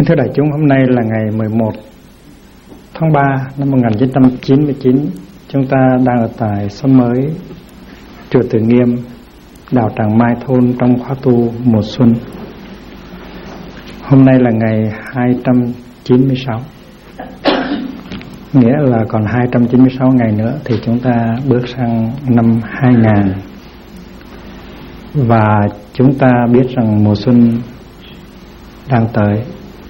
Thưa đại chúng, hôm nay là ngày 11 tháng 3 năm 1999. Chúng ta đang ở tại xóm mới Chùa Từ Nghiêm, đạo Tràng Mai Thôn trong khóa tu mùa xuân. Hôm nay là ngày 296, nghĩa là còn 296 ngày nữa thì chúng ta bước sang năm 2000. Và chúng ta biết rằng mùa xuân đang tới.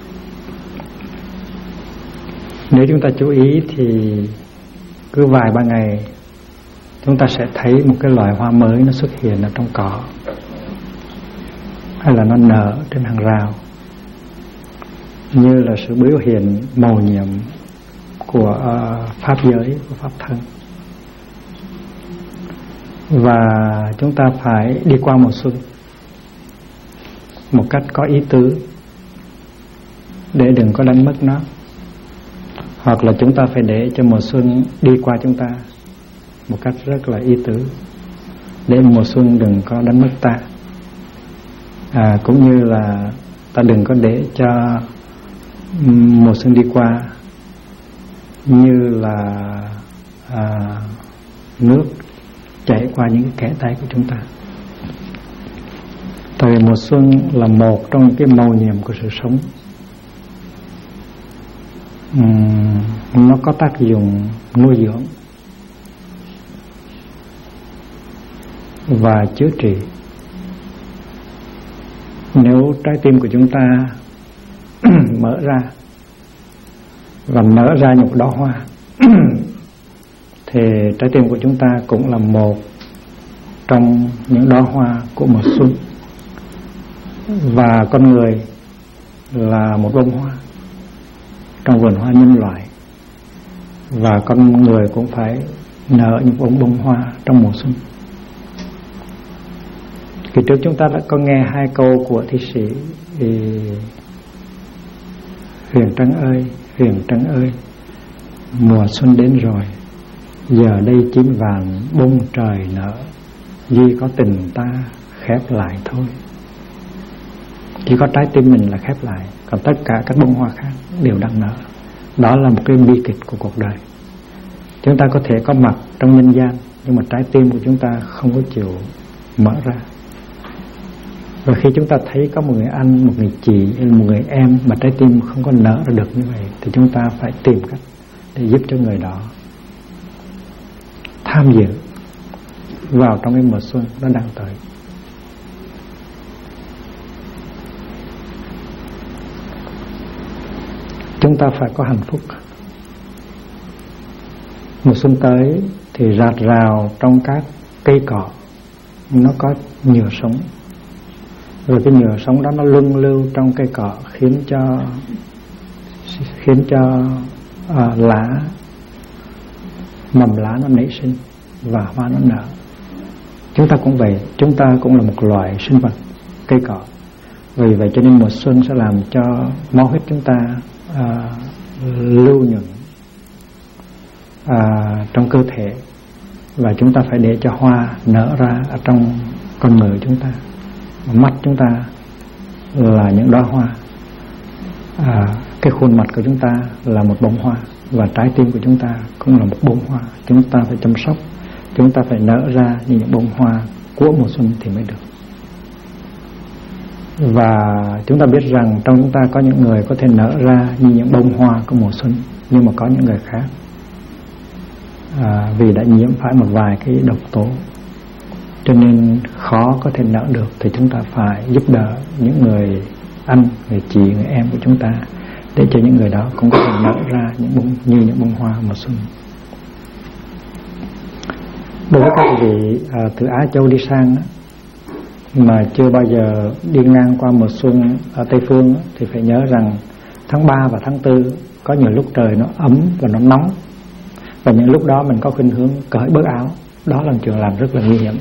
Nếu chúng ta chú ý thì cứ vài ba ngày chúng ta sẽ thấy một cái loài hoa mới nó xuất hiện ở trong cỏ, hay là nó nở trên hàng rào, như là sự biểu hiện mầu nhiệm của pháp giới, của pháp thân. Và chúng ta phải đi qua mùa xuân một cách có ý tứ để đừng có đánh mất nó, hoặc là chúng ta phải để cho mùa xuân đi qua chúng ta một cách rất là ý tứ, để mùa xuân đừng có đánh mất ta. Cũng như là ta đừng có để cho mùa xuân đi qua như là nước chảy qua những cái kẽ tay của chúng ta. Tại vì mùa xuân là một trong những cái mầu nhiệm của sự sống. Nó có tác dụng nuôi dưỡng và chữa trị. Nếu trái tim của chúng ta mở ra và nở ra một đóa hoa thì trái tim của chúng ta cũng là một trong những đóa hoa của mùa xuân. Và con người là một bông hoa trong vườn hoa nhân loại, và con người cũng phải nở những bông hoa trong mùa xuân. Kỳ trước chúng ta đã có nghe hai câu của thi sĩ Huyền Trân ơi, Huyền Trân ơi, mùa xuân đến rồi, giờ đây chín vàng bông trời nở, duy có tình ta khép lại thôi. Chỉ có trái tim mình là khép lại, còn tất cả các bông hoa khác đều đang nở. Đó là một cái bi kịch của cuộc đời. Chúng ta có thể có mặt trong nhân gian, nhưng mà trái tim của chúng ta không có chịu mở ra. Và khi chúng ta thấy có một người anh, một người chị hay một người em mà trái tim không có nở ra được như vậy, thì chúng ta phải tìm cách để giúp cho người đó tham dự vào trong cái mùa xuân nó đang tới. Chúng ta phải có hạnh phúc. Mùa xuân tới thì rạt rào trong các cây cỏ nó có nhựa sống, rồi cái nhựa sống đó nó luân lưu trong cây cỏ khiến cho lá, mầm lá nó nảy sinh và hoa nó nở. Chúng ta cũng vậy, chúng ta cũng là một loại sinh vật, cây cỏ. Vì vậy cho nên mùa xuân sẽ làm cho máu huyết chúng ta lưu nhuận trong cơ thể, và chúng ta phải để cho hoa nở ra ở trong con người chúng ta. Mắt chúng ta là những đóa hoa, cái khuôn mặt của chúng ta là một bông hoa, và trái tim của chúng ta cũng là một bông hoa. Chúng ta phải chăm sóc, chúng ta phải nở ra như những bông hoa của mùa xuân thì mới được. Và chúng ta biết rằng trong chúng ta có những người có thể nở ra như những bông hoa của mùa xuân, nhưng mà có những người khác vì đã nhiễm phải một vài cái độc tố cho nên khó có thể nở được, thì chúng ta phải giúp đỡ những người anh, người chị, người em của chúng ta, để cho những người đó cũng có thể nở ra như những bông hoa mùa xuân. Đối với các vị từ Á Châu đi sang mà chưa bao giờ đi ngang qua mùa xuân ở Tây Phương thì phải nhớ rằng tháng 3 và tháng 4 có nhiều lúc trời nó ấm và nó nóng, và những lúc đó mình có khuynh hướng cởi bớt áo. Đó là chuyện làm rất là nguy hiểm.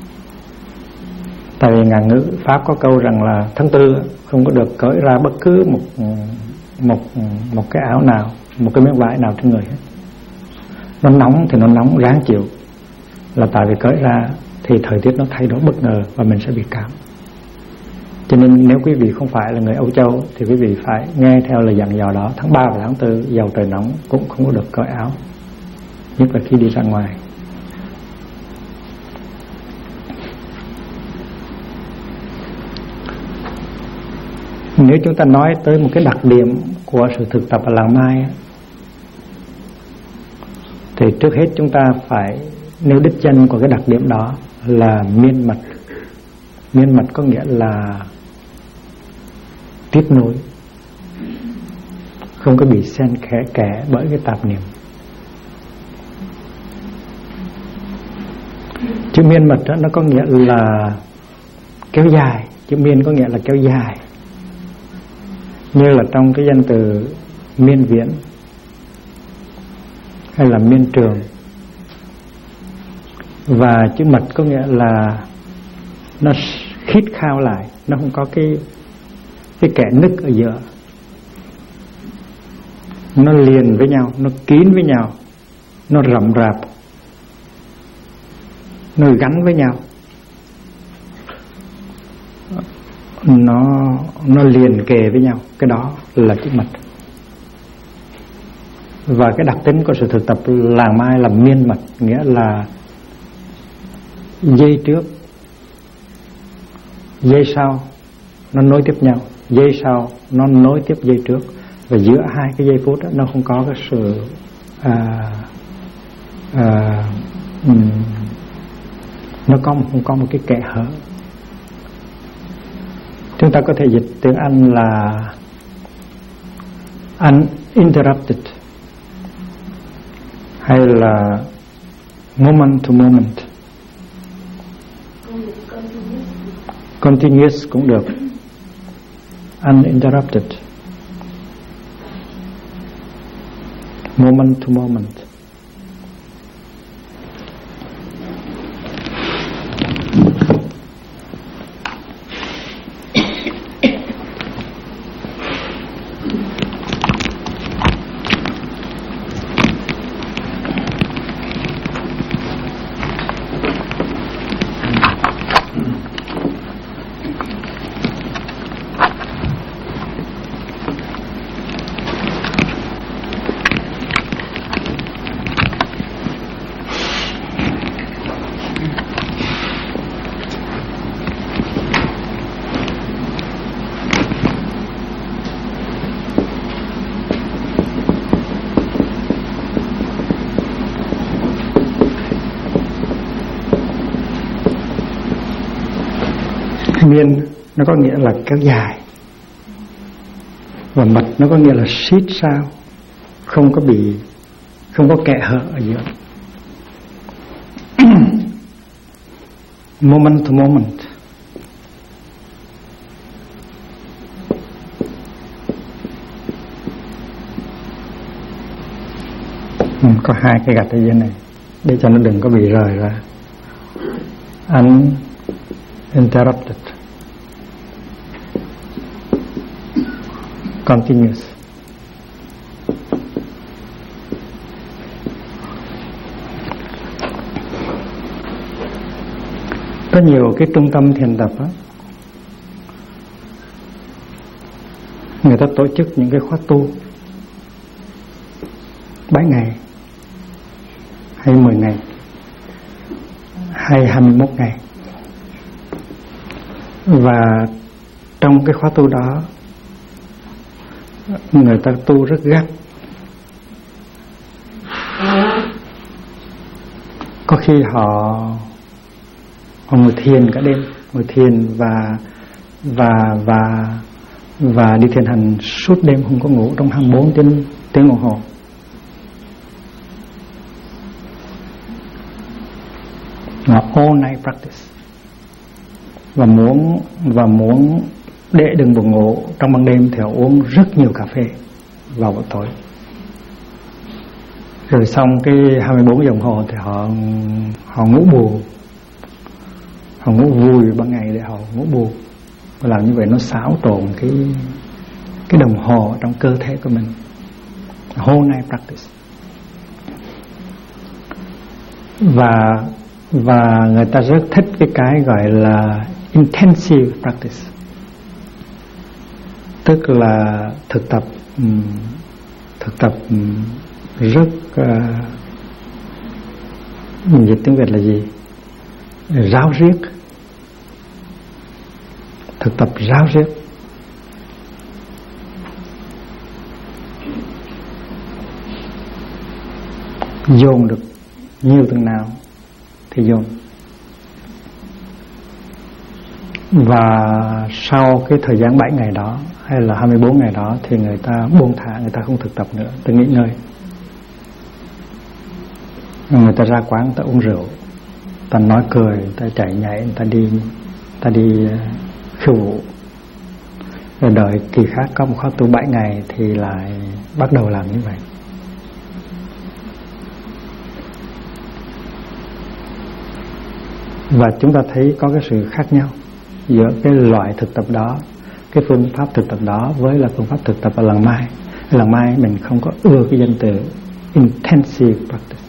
Tại vì ngạn ngữ Pháp có câu rằng là tháng 4 không có được cởi ra bất cứ một cái áo nào, một cái miếng vải nào trên người hết. Nó nóng thì nó nóng, ráng chịu, là tại vì cởi ra thì thời tiết nó thay đổi bất ngờ và mình sẽ bị cảm. Cho nên nếu quý vị không phải là người Âu Châu thì quý vị phải nghe theo lời dặn dò đó. Tháng 3 và tháng 4 dầu trời nóng cũng không có được cởi áo, nhất là khi đi ra ngoài. Nếu chúng ta nói tới một cái đặc điểm của sự thực tập ở làng Mai thì trước hết chúng ta phải nêu đích danh của cái đặc điểm đó là miên mật. Miên mật có nghĩa là tiếp nối, không có bị xen kẽ bởi cái tạp niệm. Chữ miên mật đó, nó có nghĩa là kéo dài. Chữ miên có nghĩa là kéo dài, như là trong cái danh từ miên viễn hay là miên trường. Và chữ mật có nghĩa là nó khít khao lại, nó không có cái kẽ nứt ở giữa, nó liền với nhau, nó kín với nhau, nó rậm rạp, nó gắn với nhau, nó liền kề với nhau. Cái đó là chữ mật. Và cái đặc tính của sự thực tập làng Mai là miên mật, nghĩa là giây trước giây sau nó nối tiếp nhau, giây sau nó nối tiếp giây trước, và giữa hai cái giây phút đó, nó không có cái sự nó không có một cái kẽ hở. Chúng ta có thể dịch tiếng Anh là uninterrupted hay là moment to moment. Continuous cũng được, uninterrupted, moment to moment. Miên nó có nghĩa là kéo dài, và mật nó có nghĩa là siết sao, không có kẽ hở ở giữa. Moment to moment. Có hai cái gạch ở dưới này để cho nó đừng có bị rời ra. Uninterrupted, continuous. Có nhiều cái trung tâm thiền tập á, người ta tổ chức những cái khóa tu 7 ngày hay 10 ngày hay 21 ngày. Và trong cái khóa tu đó người ta tu rất gắt. Có khi họ ngồi thiền cả đêm, ngồi thiền và đi thiền hành suốt đêm không có ngủ trong 24 tiếng đồng hồ. Là all night practice. Và muốn để đừng buồn ngủ trong ban đêm thì họ uống rất nhiều cà phê vào buổi tối. Rồi xong cái 24 giờ đồng hồ thì họ ngủ bù. Họ ngủ vui ban ngày để họ ngủ bù. Và làm như vậy nó xáo trộn cái đồng hồ trong cơ thể của mình. Whole night practice. Và người ta rất thích cái gọi là intensive practice. tức là thực tập rất mình dịch tiếng Việt là gì? Ráo riết. Thực tập ráo riết. Dồn được nhiều từng nào thì dồn. Và sau cái thời gian 7 ngày đó hay là 24 ngày đó thì người ta buông thả, người ta không thực tập nữa, ta nghỉ ngơi. Người ta ra quán, ta uống rượu, ta nói cười, ta chạy nhảy, ta đi khiêu vũ. Rồi đợi kỳ khác có một khóa tu 7 ngày thì lại bắt đầu làm như vậy. Và chúng ta thấy có cái sự khác nhau giữa cái loại thực tập đó, cái phương pháp thực tập đó với là phương pháp thực tập ở làng Mai. Ở làng Mai mình không có ưa cái danh từ intensive practice.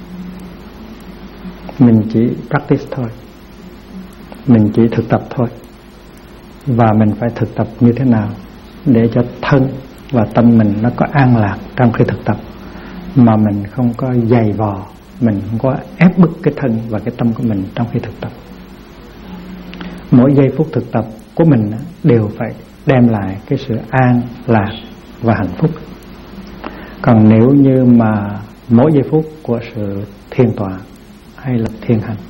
Mình chỉ practice thôi, mình chỉ thực tập thôi. Và mình phải thực tập như thế nào để cho thân và tâm mình nó có an lạc trong khi thực tập, mà mình không có dày vò, mình không có ép bức cái thân và cái tâm của mình trong khi thực tập. Mỗi giây phút thực tập của mình đều phải đem lại cái sự an lạc và hạnh phúc. Còn nếu như mà mỗi giây phút của sự thiền tọa hay là thiền hành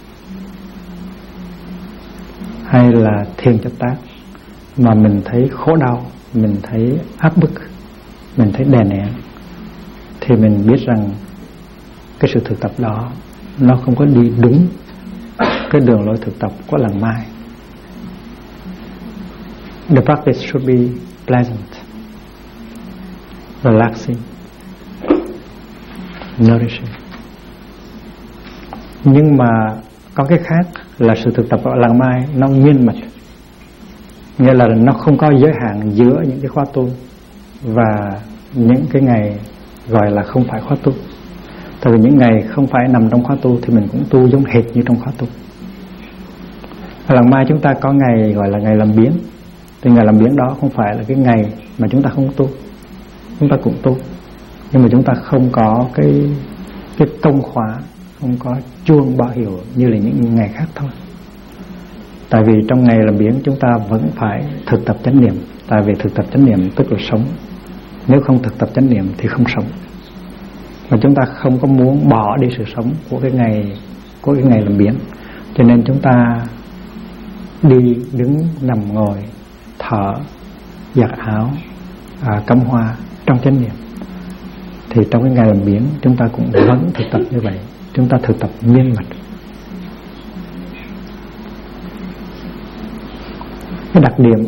hay là thiền chấp tác mà mình thấy khổ đau, mình thấy áp bức, mình thấy đè nén, thì mình biết rằng cái sự thực tập đó nó không có đi đúng cái đường lối thực tập của làng Mai. The practice should be pleasant, relaxing, nourishing. Nhưng mà có cái khác là sự thực tập ở làng Mai nó miên mật, nghĩa là nó không có giới hạn giữa những cái khóa tu và những cái ngày gọi là không phải khóa tu. Tại vì những ngày không phải nằm trong khóa tu thì mình cũng tu giống hệt như trong khóa tu. Ở làng Mai chúng ta có ngày gọi là ngày làm biếng. Thì ngày làm biếng đó không phải là cái ngày mà chúng ta không tu, chúng ta cũng tu, nhưng mà chúng ta không có cái công khóa, không có chuông báo hiệu như là những ngày khác thôi. Tại vì trong ngày làm biếng chúng ta vẫn phải thực tập chánh niệm. Tại vì thực tập chánh niệm tức là sống. Nếu không thực tập chánh niệm thì không sống. Mà chúng ta không có muốn bỏ đi sự sống của cái ngày làm biếng, cho nên chúng ta đi, đứng, nằm, ngồi, thở, giặt áo, cắm hoa trong chánh niệm. Thì trong cái ngày làm biếng chúng ta cũng vẫn thực tập như vậy. Chúng ta thực tập miên mật. Cái đặc điểm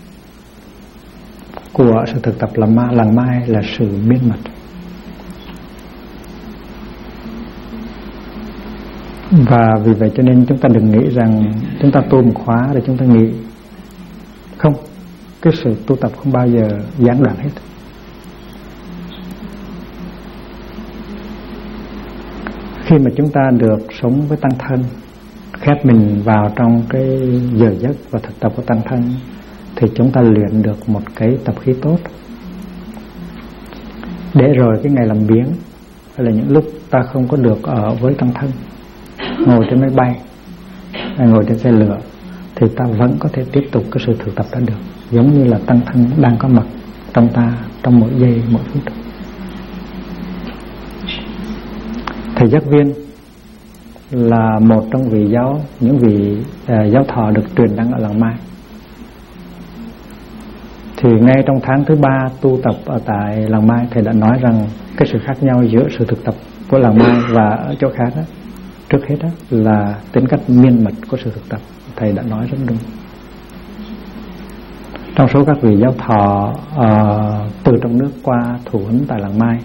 của sự thực tập làng Mai là sự miên mật. Và vì vậy cho nên chúng ta đừng nghĩ rằng chúng ta tu một khóa để chúng ta nghĩ. Không, cái sự tu tập không bao giờ gián đoạn hết. Khi mà chúng ta được sống với tăng thân, khép mình vào trong cái giờ giấc và thực tập của tăng thân, thì chúng ta luyện được một cái tập khí tốt. Để rồi cái ngày làm biếng hay là những lúc ta không có được ở với tăng thân, ngồi trên máy bay hay ngồi trên xe lửa, thì ta vẫn có thể tiếp tục cái sự thực tập đó được, giống như là tăng thân đang có mặt trong ta trong mỗi giây mỗi phút. Thầy giác viên là một trong những vị giáo thọ được truyền đăng ở làng Mai. Thì ngay trong tháng thứ 3 tu tập ở tại làng Mai, thầy đã nói rằng cái sự khác nhau giữa sự thực tập của làng Mai và ở chỗ khác đó, trước hết đó là tính cách miên mật của sự thực tập. Thầy đã nói rất đúng. Trong số các vị giáo thọ từ trong nước qua thủ huấn tại làng Mai,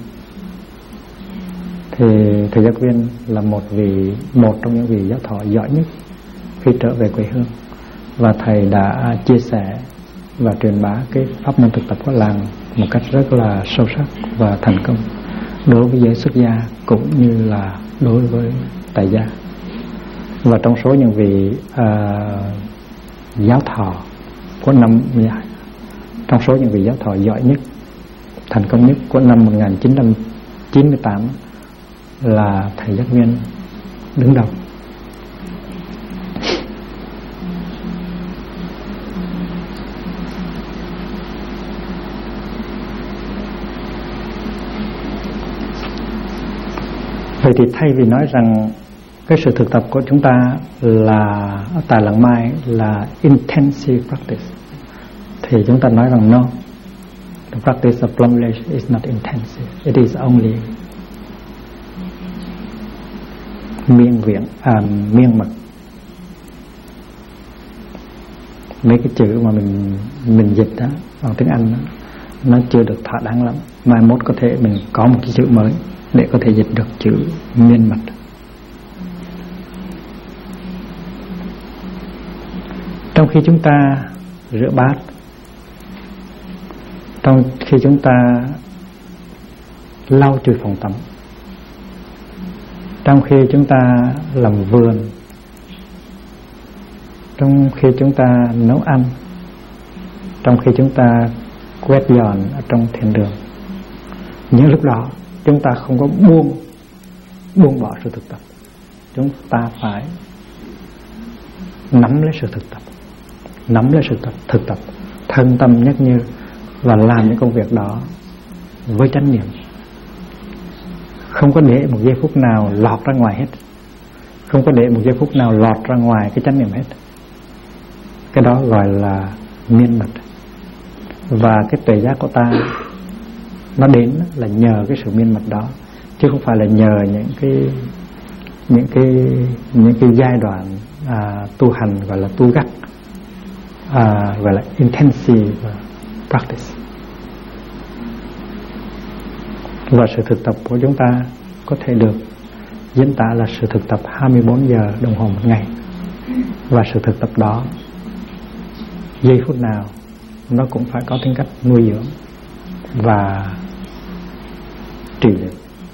thì thầy giác viên là một trong những vị giáo thọ giỏi nhất khi trở về quê hương. Và thầy đã chia sẻ và truyền bá cái pháp môn thực tập của làng một cách rất là sâu sắc và thành công đối với giới xuất gia cũng như là đối với tại gia. Và trong số những vị giáo thọ của Trong số những vị giáo thọ giỏi nhất, thành công nhất của năm 1998 là thầy Giác Nguyên đứng đầu. Vậy thì thay vì nói rằng cái sự thực tập của chúng ta là tại Lạng Mai là intensive practice, thì chúng ta nói rằng no, the practice of plum village is not intensive, it is only miên mật. Mấy cái chữ mà mình dịch đó bằng tiếng Anh đó, nó chưa được thỏa đáng lắm. Mai mốt có thể mình có một cái chữ mới để có thể dịch được chữ miên mật. Trong khi chúng ta rửa bát, trong khi chúng ta lau chùi phòng tắm, trong khi chúng ta làm vườn, trong khi chúng ta nấu ăn, trong khi chúng ta quét dọn ở trong thiền đường, những lúc đó chúng ta không có buông bỏ sự thực tập. Chúng ta phải nắm lấy sự thực tập, nắm lấy sự thực tập, thân tâm nhất như, và làm những công việc đó với chánh niệm, không có để một giây phút nào lọt ra ngoài hết, không có để một giây phút nào lọt ra ngoài cái chánh niệm hết. Cái đó gọi là miên mật. Và cái tuệ giác của ta nó đến là nhờ cái sự miên mật đó, chứ không phải là nhờ những cái giai đoạn tu hành gọi là tu gắt, gọi là intensive practice. Và sự thực tập của chúng ta có thể được diễn tả là sự thực tập 24 giờ đồng hồ một ngày. Và sự thực tập đó giây phút nào nó cũng phải có tính cách nuôi dưỡng và trị liệu.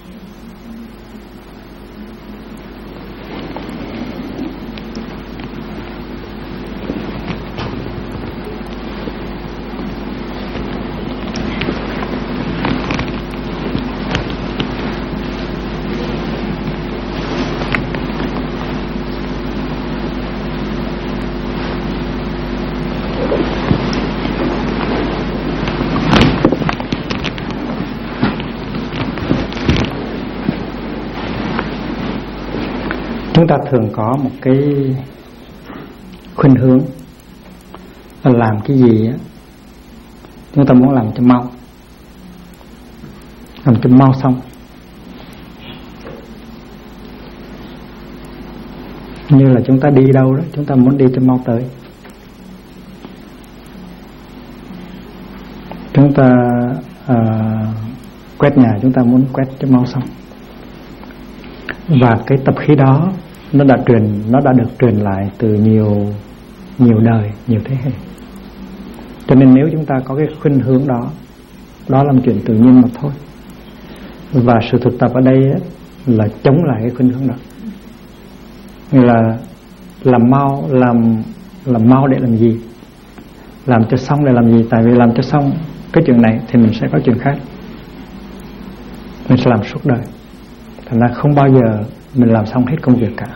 Chúng ta thường có một cái khuynh hướng là làm cái gì á, chúng ta muốn làm cho mau, làm cho mau xong. Như là chúng ta đi đâu đó, chúng ta muốn đi cho mau tới. Chúng ta quét nhà, chúng ta muốn quét cho mau xong. Và cái tập khí đó nó đã được truyền lại từ nhiều đời, nhiều thế hệ. Cho nên nếu chúng ta có cái khuynh hướng đó, đó là một chuyện tự nhiên mà thôi. Và sự thực tập ở đây ấy, là chống lại cái khuynh hướng đó. Nghĩa là làm mau để làm gì? Làm cho xong để làm gì? Tại vì làm cho xong cái chuyện này thì mình sẽ có chuyện khác, mình sẽ làm suốt đời. Thành ra không bao giờ mình làm xong hết công việc cả.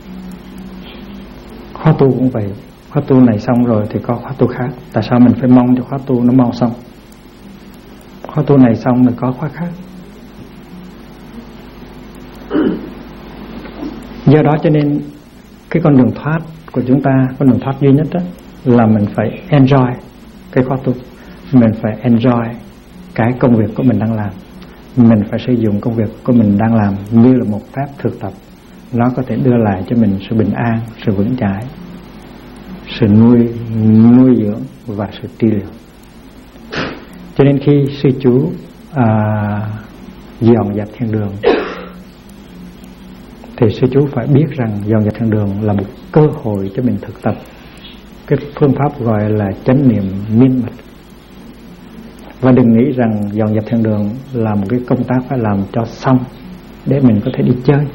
Khóa tu cũng vậy. Khóa tu này xong rồi thì có khóa tu khác. Tại sao mình phải mong cho khóa tu nó mau xong? Khóa tu này xong rồi có khóa khác. Do đó cho nên cái con đường thoát của chúng ta, con đường thoát duy nhất đó, là mình phải enjoy cái khóa tu. Mình phải enjoy cái công việc của mình đang làm. Mình phải sử dụng công việc của mình đang làm như là một phép thực tập. Nó có thể đưa lại cho mình sự bình an, sự vững chãi, sự nuôi dưỡng và sự trị liệu. Cho nên khi sư chú dọn dẹp thiên đường thì sư chú phải biết rằng dọn dẹp thiên đường là một cơ hội cho mình thực tập cái phương pháp gọi là chánh niệm miên mật. Và đừng nghĩ rằng dọn dẹp thiên đường là một cái công tác phải làm cho xong để mình có thể đi chơi.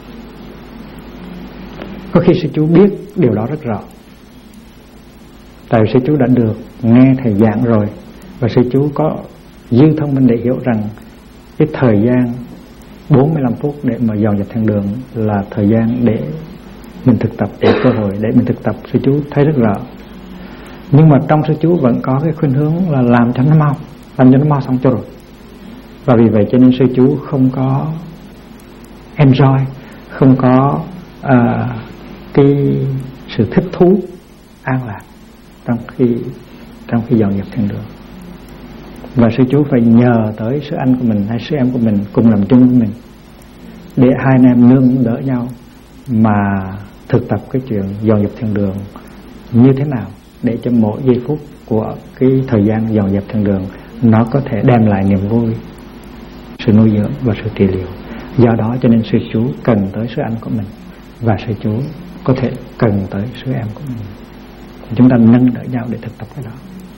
Có khi sư chú biết điều đó rất rõ. Tại vì sư chú đã được nghe thầy giảng rồi, và sư chú có dư thông minh để hiểu rằng cái thời gian 45 phút để mà dọn dẹp thiên đường là thời gian để mình thực tập, để cơ hội để mình thực tập. Sư chú thấy rất rõ. Nhưng mà trong sư chú vẫn có cái khuynh hướng là làm cho nó mau xong cho rồi. Và vì vậy cho nên sư chú không có enjoy, không có cái sự thích thú an lạc trong khi dọn dẹp thiên đường. Và sư chú phải nhờ tới sư anh của mình hay sư em của mình cùng làm chung với mình, để hai anh em nương đỡ nhau mà thực tập cái chuyện dọn dẹp thiên đường như thế nào, để cho mỗi giây phút của cái thời gian dọn dẹp thiên đường nó có thể đem lại niềm vui, sự nuôi dưỡng và sự trị liệu. Do đó cho nên sư chú cần tới sư anh của mình, và sư chú có thể cần tới sư em của mình. Chúng ta nâng đỡ nhau để thực tập cái đó.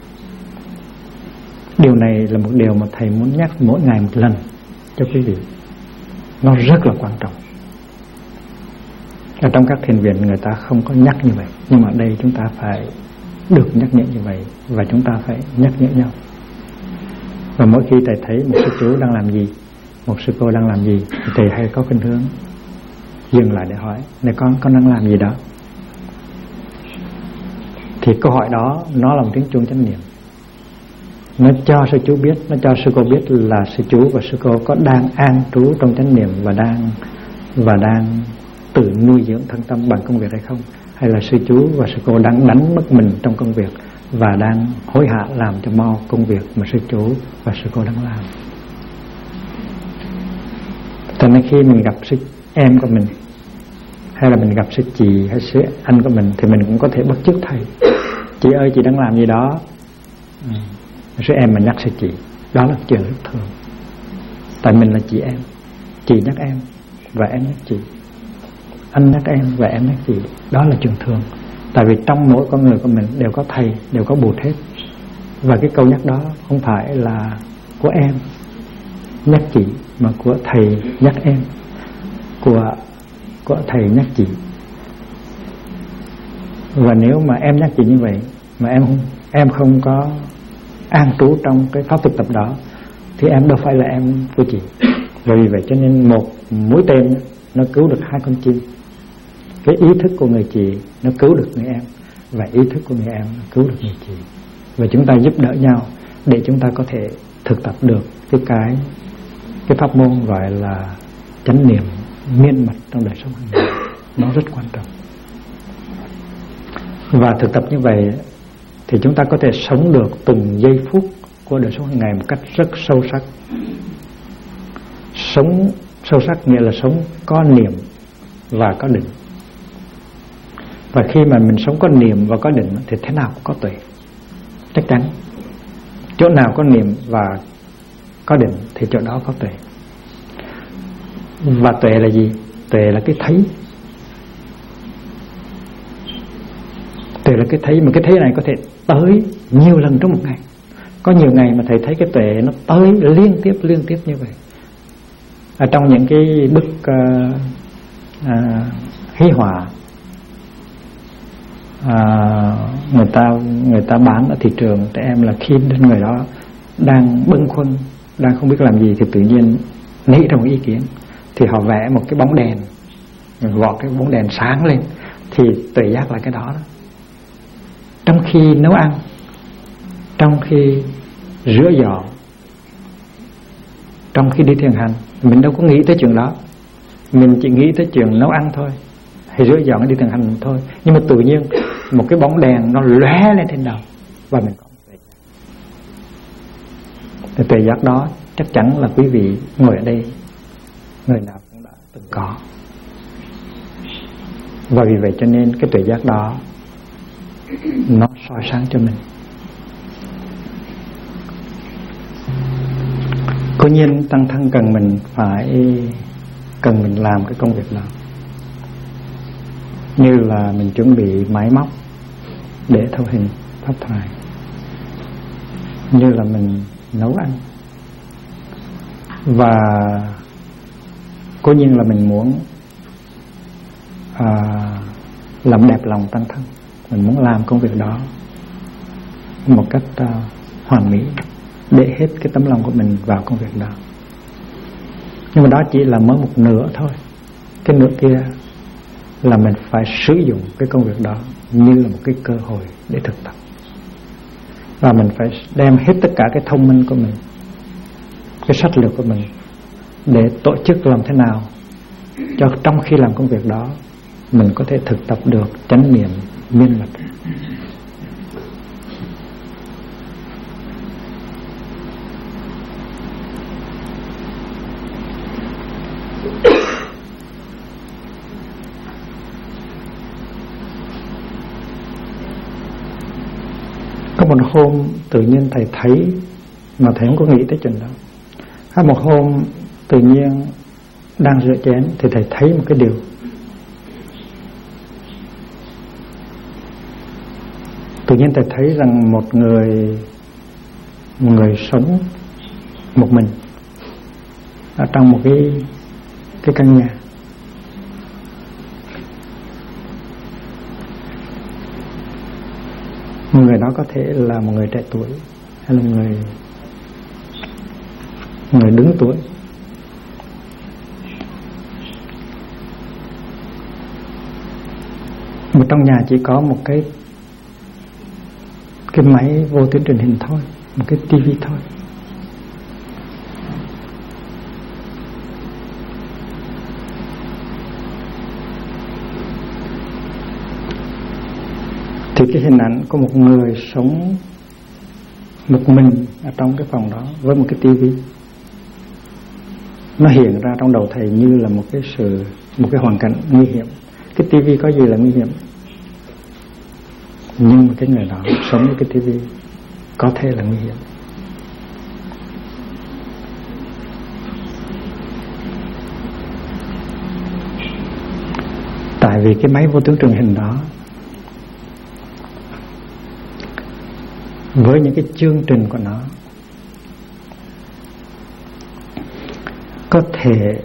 Điều này là một điều mà thầy muốn nhắc mỗi ngày một lần cho quý vị. Nó rất là quan trọng. Ở trong các thiền viện người ta không có nhắc như vậy, nhưng mà ở đây chúng ta phải được nhắc nhở như vậy, và chúng ta phải nhắc nhở nhau. Và mỗi khi thầy thấy một sư chú đang làm gì, một sư cô đang làm gì, thì thầy hay có khuynh hướng dừng lại để hỏi: này con đang làm gì đó? Thì câu hỏi đó nó là một tiếng chuông chánh niệm. Nó cho sư chú biết, nó cho sư cô biết là sư chú và sư cô có đang an trú trong chánh niệm và đang tự nuôi dưỡng thân tâm bằng công việc hay không, hay là sư chú và sư cô đang đánh mất mình trong công việc và đang hối hả làm cho mau công việc mà sư chú và sư cô đang làm. Cho nên khi mình gặp sư em của mình, hay là mình gặp sư chị hay sư anh của mình, thì mình cũng có thể bắt chước thầy: chị ơi, chị đang làm gì đó? Sư em mà nhắc sư chị, đó là chuyện rất thường. Tại mình là chị em, chị nhắc em và em nhắc chị, anh nhắc em và em nhắc chị, đó là chuyện thường. Tại vì trong mỗi con người của mình đều có thầy, đều có Bụt hết. Và cái câu nhắc đó không phải là của em nhắc chị, mà của thầy nhắc em, của thầy nhắc chị. Và nếu mà em nhắc chị như vậy mà em không có an trú trong cái pháp thực tập đó, thì em đâu phải là em của chị. Và vì vậy cho nên một mũi tên nó cứu được hai con chim. Cái ý thức của người chị nó cứu được người em, và ý thức của người em nó cứu được người chị. Và chúng ta giúp đỡ nhau để chúng ta có thể thực tập được cái pháp môn gọi là chánh niệm miên mật trong đời sống hàng ngày. Nó rất quan trọng. Và thực tập như vậy thì chúng ta có thể sống được từng giây phút của đời sống hàng ngày một cách rất sâu sắc. Sống sâu sắc nghĩa là sống có niệm và có định. Và khi mà mình sống có niệm và có định thì thế nào cũng có tuệ. Chắc chắn chỗ nào có niệm và có định thì chỗ đó có tuệ. Và tuệ là gì? Tuệ là cái thấy. Tuệ là cái thấy, mà cái thấy này có thể tới nhiều lần trong một ngày. Có nhiều ngày mà thầy thấy cái tuệ nó tới liên tiếp như vậy. Ở trong những cái bức hí họa người ta bán ở thị trường, trẻ em là khi đến người đó đang bâng khuâng, đang không biết làm gì, thì tự nhiên nảy ra một ý kiến, thì họ vẽ một cái bóng đèn, gọt cái bóng đèn sáng lên, thì tuệ giác là cái đó. Trong khi nấu ăn, trong khi rửa dọn, trong khi đi thiền hành, mình đâu có nghĩ tới chuyện đó. Mình chỉ nghĩ tới chuyện nấu ăn thôi, hay rửa dọn, hay đi thiền hành thôi. Nhưng mà tự nhiên một cái bóng đèn nó lóe lên trên đầu, và mình có tuệ giác. Tuệ giác đó chắc chắn là quý vị ngồi ở đây người nào cũng đã từng có. Và vì vậy cho nên cái tuệ giác đó nó soi sáng cho mình. Cố nhiên tăng thân cần mình làm cái công việc đó, như là mình chuẩn bị máy móc để thâu hình pháp thoại, như là mình nấu ăn, và cố nhiên là mình muốn làm đẹp lòng tăng thân, mình muốn làm công việc đó một cách hoàn mỹ, để hết cái tấm lòng của mình vào công việc đó. Nhưng mà đó chỉ là mới một nửa thôi. Cái nửa kia là mình phải sử dụng cái công việc đó như là một cái cơ hội để thực tập. Và mình phải đem hết tất cả cái thông minh của mình, cái sách lược của mình, để tổ chức làm thế nào cho trong khi làm công việc đó mình có thể thực tập được chánh niệm miên mật. Có một hôm tự nhiên thầy thấy, mà thầy không có nghĩ tới chuyện đó. Hay một hôm tự nhiên đang rửa chén thì thầy thấy một cái điều. Tự nhiên thầy thấy rằng một người sống một mình ở trong một cái căn nhà. Người đó có thể là một người trẻ tuổi hay là người đứng tuổi. Mà trong nhà chỉ có một cái máy vô tuyến truyền hình thôi, một cái tivi thôi. Thì cái hình ảnh của một người sống một mình ở trong cái phòng đó với một cái tivi, nó hiện ra trong đầu thầy như là một cái hoàn cảnh nguy hiểm. Cái tivi có gì là nguy hiểm, nhưng mà cái người đó sống với cái tivi có thể là nguy hiểm. Tại vì cái máy vô tuyến truyền hình đó với những cái chương trình của nó có thể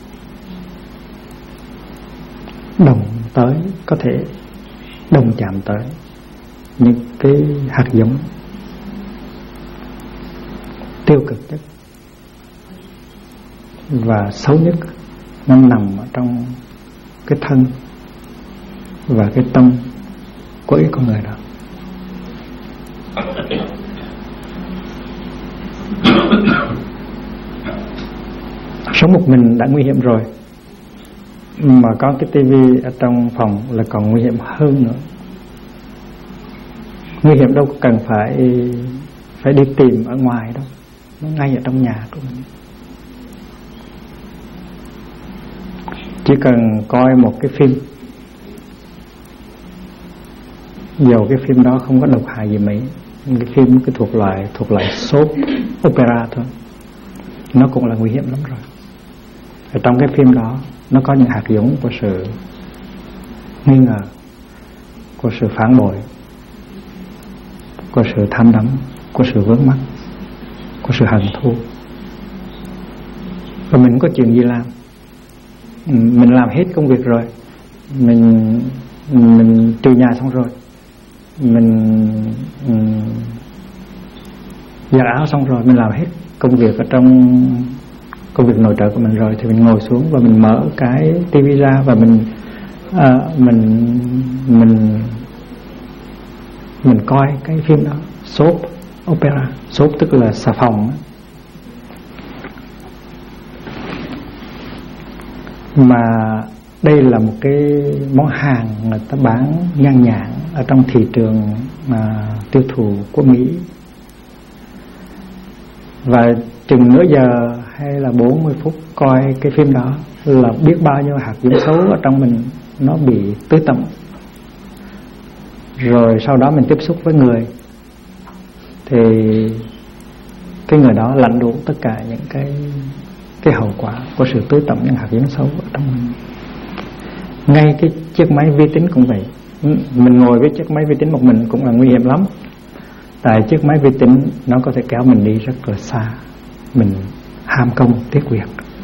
đồng tới, có thể đồng chạm tới những cái hạt giống tiêu cực nhất và xấu nhất, nó nằm ở trong cái thân và cái tâm của cái con người đó. Sống một mình đã nguy hiểm rồi, mà có cái tivi ở trong phòng là còn nguy hiểm hơn nữa. Nguy hiểm đâu cần phải đi tìm ở ngoài đâu, nó ngay ở trong nhà của mình. Chỉ cần coi một cái phim, dầu cái phim đó không có độc hại gì mấy, cái phim cái thuộc loại soap opera thôi, nó cũng là nguy hiểm lắm rồi. Ở trong cái phim đó nó có những hạt giống của sự nghi ngờ, của sự phản bội, của sự tham đắm, của sự vướng mắc, của sự hận thù. Và mình có chuyện gì làm, mình làm hết công việc rồi, mình trừ nhà xong rồi, mình giặt áo xong rồi, mình làm hết công việc ở trong công việc nội trợ của mình rồi, thì mình ngồi xuống và mình mở cái tivi ra và mình coi cái phim đó, soap opera. Soap tức là xà phòng. Mà đây là một cái món hàng người ta bán nhan nhản ở trong thị trường tiêu thụ của Mỹ. Và chừng nửa giờ hay là 40 phút coi cái phim đó là biết bao nhiêu hạt giống xấu ở trong mình nó bị tưới tẩm. Rồi sau đó mình tiếp xúc với người thì cái người đó lãnh đủ tất cả những cái hậu quả của sự tưới tẩm những hạt giống xấu ở trong mình. Ngay cái chiếc máy vi tính cũng vậy. Mình ngồi với chiếc máy vi tính một mình cũng là nguy hiểm lắm. Tại chiếc máy vi tính nó có thể kéo mình đi rất là xa. Mình ham công tiếc việc.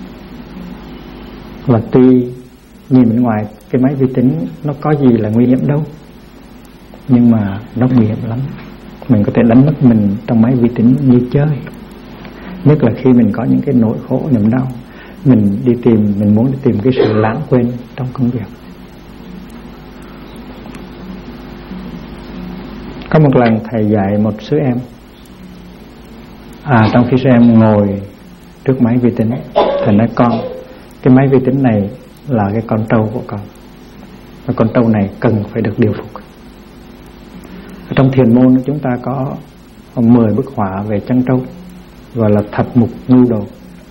Và tuy nhìn bên ngoài cái máy vi tính nó có gì là nguy hiểm đâu, nhưng mà nó nguy hiểm lắm. Mình có thể đánh mất mình trong máy vi tính như chơi. Nhất là khi mình có những cái nỗi khổ niềm đau, mình muốn đi tìm cái sự lãng quên trong công việc. Có một lần thầy dạy một sư em, trong khi sư em ngồi trước máy vi tính, thầy nói con, cái máy vi tính này là cái con trâu của con, và con trâu này cần phải được điều phục. Ở trong thiền môn chúng ta có 10 bức họa về chân trâu, gọi là thập mục nhu đồ.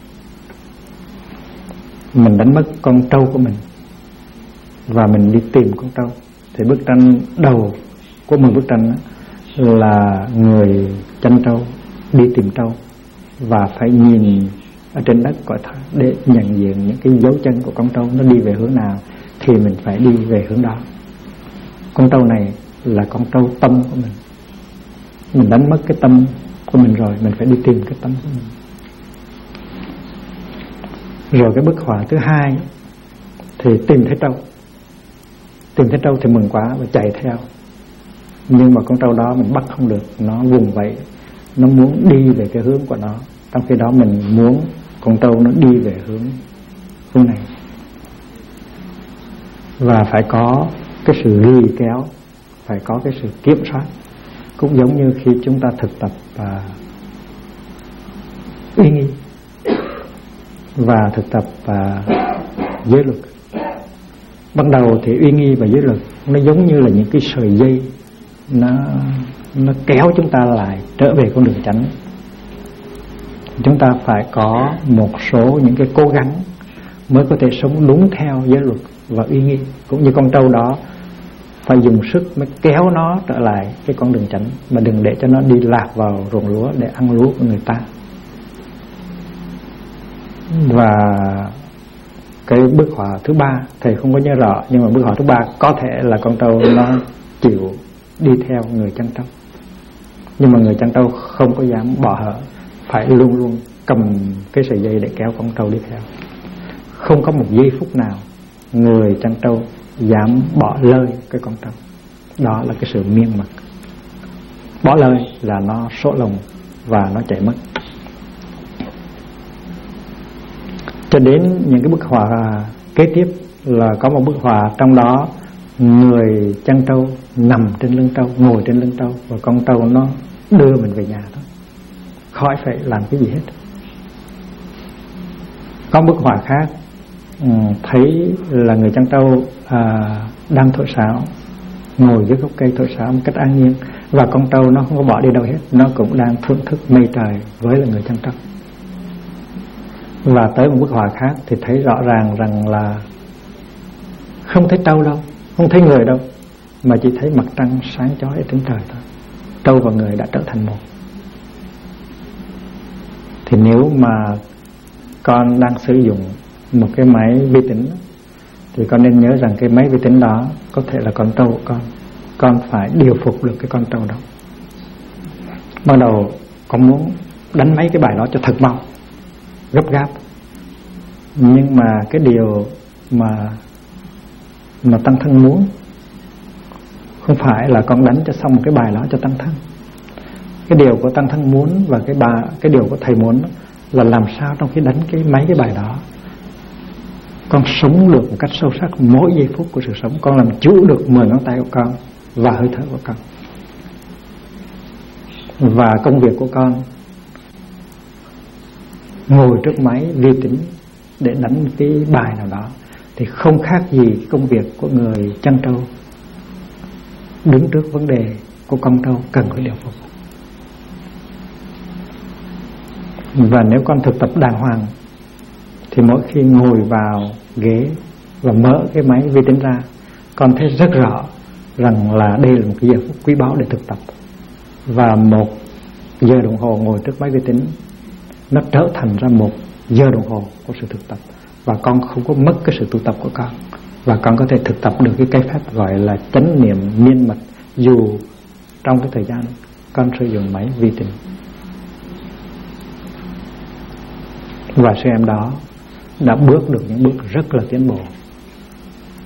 Mình đánh mất con trâu của mình và mình đi tìm con trâu, thì bức tranh đầu của 10 bức tranh là người chăn trâu đi tìm trâu, và phải nhìn ở trên đất cõi thở để nhận diện những cái dấu chân của con trâu nó đi về hướng nào, thì mình phải đi về hướng đó. Con trâu này là con trâu tâm của mình. Mình đánh mất cái tâm của mình rồi, mình phải đi tìm cái tâm của mình. Rồi cái bức họa thứ hai thì tìm thấy trâu. Tìm thấy trâu thì mừng quá và chạy theo. Nhưng mà con trâu đó mình bắt không được, nó vùng vẫy, nó muốn đi về cái hướng của nó. Trong khi đó mình muốn con trâu nó đi về hướng này. Và phải có cái sự lùi kéo, phải có cái sự kiểm soát. Cũng giống như khi chúng ta thực tập uy nghi và thực tập giới luật. Ban đầu thì uy nghi và giới luật nó giống như là những cái sợi dây, nó kéo chúng ta lại trở về con đường chánh. Chúng ta phải có một số những cái cố gắng mới có thể sống đúng theo giới luật và uy nghi. Cũng như con trâu đó phải dùng sức mới kéo nó trở lại cái con đường chánh, mà đừng để cho nó đi lạc vào ruộng lúa để ăn lúa của người ta. Và cái bức họa thứ ba thầy không có nhớ rõ, nhưng mà bức họa thứ ba có thể là con trâu nó chịu đi theo người chăn trâu, nhưng mà người chăn trâu không có dám bỏ hở, phải luôn luôn cầm cái sợi dây để kéo con trâu đi theo. Không có một giây phút nào người chăn trâu dám bỏ lơi cái con trâu. Đó là cái sự miên mật. Bỏ lơi là nó sổ lồng và nó chạy mất. Cho đến những cái bức họa kế tiếp là có một bức họa trong đó người chăn trâu nằm trên lưng trâu, ngồi trên lưng trâu, và con trâu nó đưa mình về nhà thôi, khỏi phải làm cái gì hết. Có bức họa khác thấy là người chăn trâu đang thổi sáo, ngồi dưới gốc cây thổi sáo một cách an nhiên, và con trâu nó không có bỏ đi đâu hết, nó cũng đang thưởng thức mây trời với là người chăn trâu. Và tới một bức họa khác thì thấy rõ ràng rằng là không thấy trâu đâu, không thấy người đâu, mà chỉ thấy mặt trăng sáng chói ở trên trời thôi. Trâu và người đã trở thành một. Thì nếu mà con đang sử dụng một cái máy vi tính thì con nên nhớ rằng cái máy vi tính đó có thể là con trâu của con phải điều phục được cái con trâu đó. Ban đầu con muốn đánh mấy cái bài đó cho thật mau, gấp gáp, nhưng mà cái điều mà tăng thân muốn không phải là con đánh cho xong một cái bài đó cho tăng thân. Cái điều của tăng thân muốn và cái điều của thầy muốn là làm sao trong khi đánh mấy cái bài đó, con sống được một cách sâu sắc mỗi giây phút của sự sống. Con làm chủ được 10 ngón tay của con và hơi thở của con. Và công việc của con ngồi trước máy vi tính để đánh cái bài nào đó thì không khác gì công việc của người chăn trâu đứng trước vấn đề của con trâu cần phải điều phục. Và nếu con thực tập đàng hoàng thì mỗi khi ngồi vào ghế và mở cái máy vi tính ra, con thấy rất rõ rằng là đây là một cái giờ phút quý báu để thực tập. Và 1 giờ đồng hồ ngồi trước máy vi tính nó trở thành ra 1 giờ đồng hồ của sự thực tập. Và con không có mất cái sự tu tập của con, và con có thể thực tập được cái phép gọi là chánh niệm miên mật, dù trong cái thời gian con sử dụng máy vi tính. Và sư em đó đã bước được những bước rất là tiến bộ,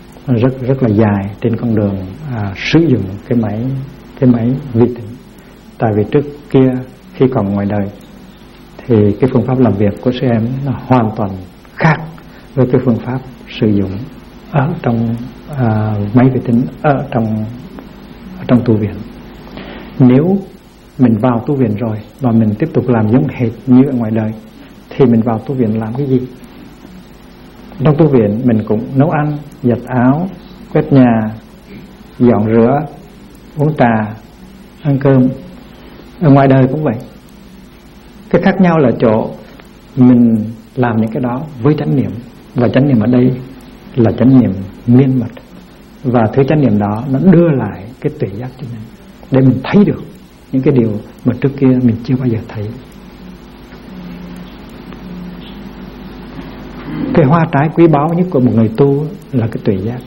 rất là dài trên con đường sử dụng cái máy vi tính. Tại vì trước kia khi còn ngoài đời thì cái phương pháp làm việc của sư em nó hoàn toàn khác với cái phương pháp sử dụng ở trong máy vi tính, ở trong tu viện. Nếu mình vào tu viện rồi và mình tiếp tục làm giống hệt như ở ngoài đời thì mình vào tu viện làm cái gì? Trong tu viện mình cũng nấu ăn, giặt áo, quét nhà, dọn rửa, uống trà, ăn cơm. Ở ngoài đời cũng vậy. Cái khác nhau là chỗ mình làm những cái đó với chánh niệm, và chánh niệm ở đây là chánh niệm miên mật, và thứ chánh niệm đó nó đưa lại cái tuệ giác cho mình để mình thấy được những cái điều mà trước kia mình chưa bao giờ thấy. Cái hoa trái quý báu nhất của một người tu là cái tuệ giác.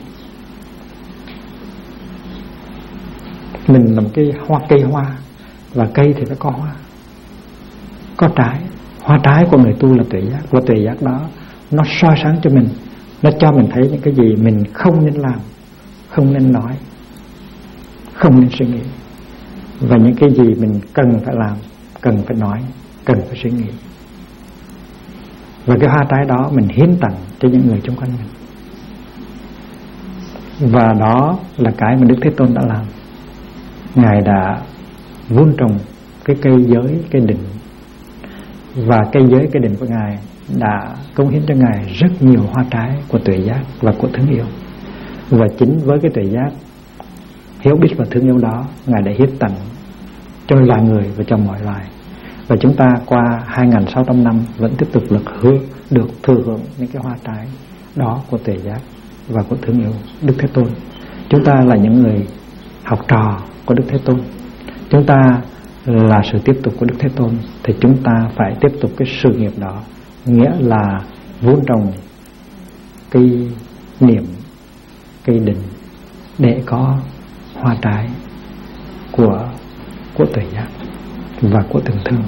Mình là một cái cây hoa, và cây thì phải có hoa, có trái. Hoa trái của người tu là tuệ giác, và tuệ giác đó nó soi sáng cho mình, nó cho mình thấy những cái gì mình không nên làm, không nên nói, không nên suy nghĩ, và những cái gì mình cần phải làm, cần phải nói, cần phải suy nghĩ. Và cái hoa trái đó mình hiến tặng cho những người xung quanh mình. Và đó là cái mà Đức Thế Tôn đã làm. Ngài đã vun trồng cái cây giới, cây định, và cây giới, cây định của Ngài đã cống hiến cho Ngài rất nhiều hoa trái của tuệ giác và của thương yêu. Và chính với cái tuệ giác, hiểu biết và thương yêu đó, Ngài đã hiến tặng cho loài người và cho mọi loài. Và chúng ta qua 2.600 năm vẫn tiếp tục được thừa hưởng những cái hoa trái đó của tuệ giác và của thương yêu Đức Thế Tôn. Chúng ta là những người học trò của Đức Thế Tôn, chúng ta là sự tiếp tục của Đức Thế Tôn, thì chúng ta phải tiếp tục cái sự nghiệp đó, nghĩa là vun trồng cây niệm, cây định để có hoa trái của tuệ giác và của tình thương.